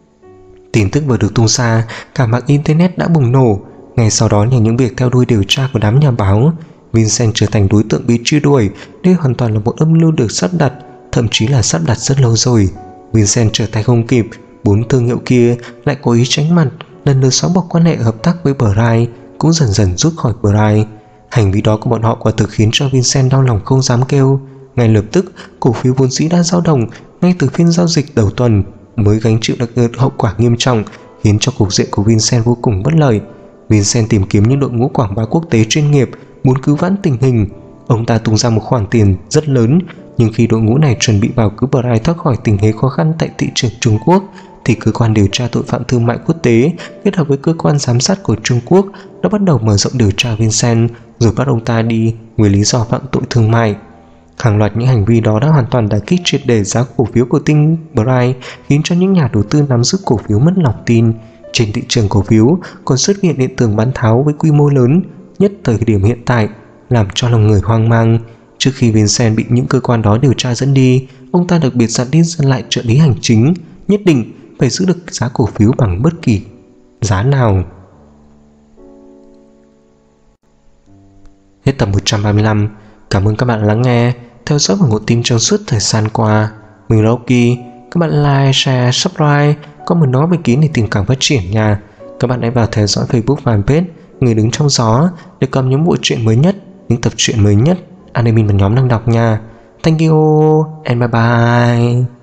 Tin tức vừa được tung ra, cả mạng internet đã bùng nổ. Ngay sau đó nhờ những việc theo đuôi điều tra của đám nhà báo, Vincent trở thành đối tượng bị truy đuổi. Đây hoàn toàn là một âm mưu được sắp đặt, thậm chí là sắp đặt rất lâu rồi. Vincent trở tay không kịp, 4 thương hiệu kia lại cố ý tránh mặt, lần lượt xóa bỏ quan hệ hợp tác với Bright, cũng dần dần rút khỏi Bright. Hành vi đó của bọn họ quả thực khiến cho Vincent đau lòng không dám kêu. Ngay lập tức, cổ phiếu vốn dĩ đã dao động ngay từ phiên giao dịch đầu tuần mới gánh chịu được hậu quả nghiêm trọng, khiến cho cục diện của Vincent vô cùng bất lợi. Vincent tìm kiếm những đội ngũ quảng bá quốc tế chuyên nghiệp muốn cứu vãn tình hình. Ông ta tung ra một khoản tiền rất lớn, nhưng khi đội ngũ này chuẩn bị vào cứu Bright thoát khỏi tình thế khó khăn tại thị trường Trung Quốc, thì cơ quan điều tra tội phạm thương mại quốc tế kết hợp với cơ quan giám sát của Trung Quốc đã bắt đầu mở rộng điều tra Vincent, rồi bắt ông ta đi với lý do phạm tội thương mại. Hàng loạt những hành vi đó đã hoàn toàn đả kích triệt để giá cổ phiếu của Tinh Bright, khiến cho những nhà đầu tư nắm giữ cổ phiếu mất lòng tin. Trên thị trường cổ phiếu còn xuất hiện hiện tượng bán tháo với quy mô lớn nhất thời điểm hiện tại, làm cho lòng người hoang mang. Trước khi Vincent bị những cơ quan đó điều tra dẫn đi, ông ta đặc biệt dặn đi dặn lại trợ lý hành chính nhất định phải giữ được giá cổ phiếu bằng bất kỳ giá nào. Hết tập 135. Cảm ơn các bạn đã lắng nghe, theo dõi và ngộ tin trong suốt thời gian qua. Mình là Oki. Các bạn like, share, subscribe, comment nói với Kín để tình cảm phát triển nha. Các bạn hãy vào theo dõi Facebook fanpage Người Đứng Trong Gió để cập những bộ truyện mới nhất, những tập truyện mới nhất admin và nhóm đang đọc nha. Thank you and bye bye.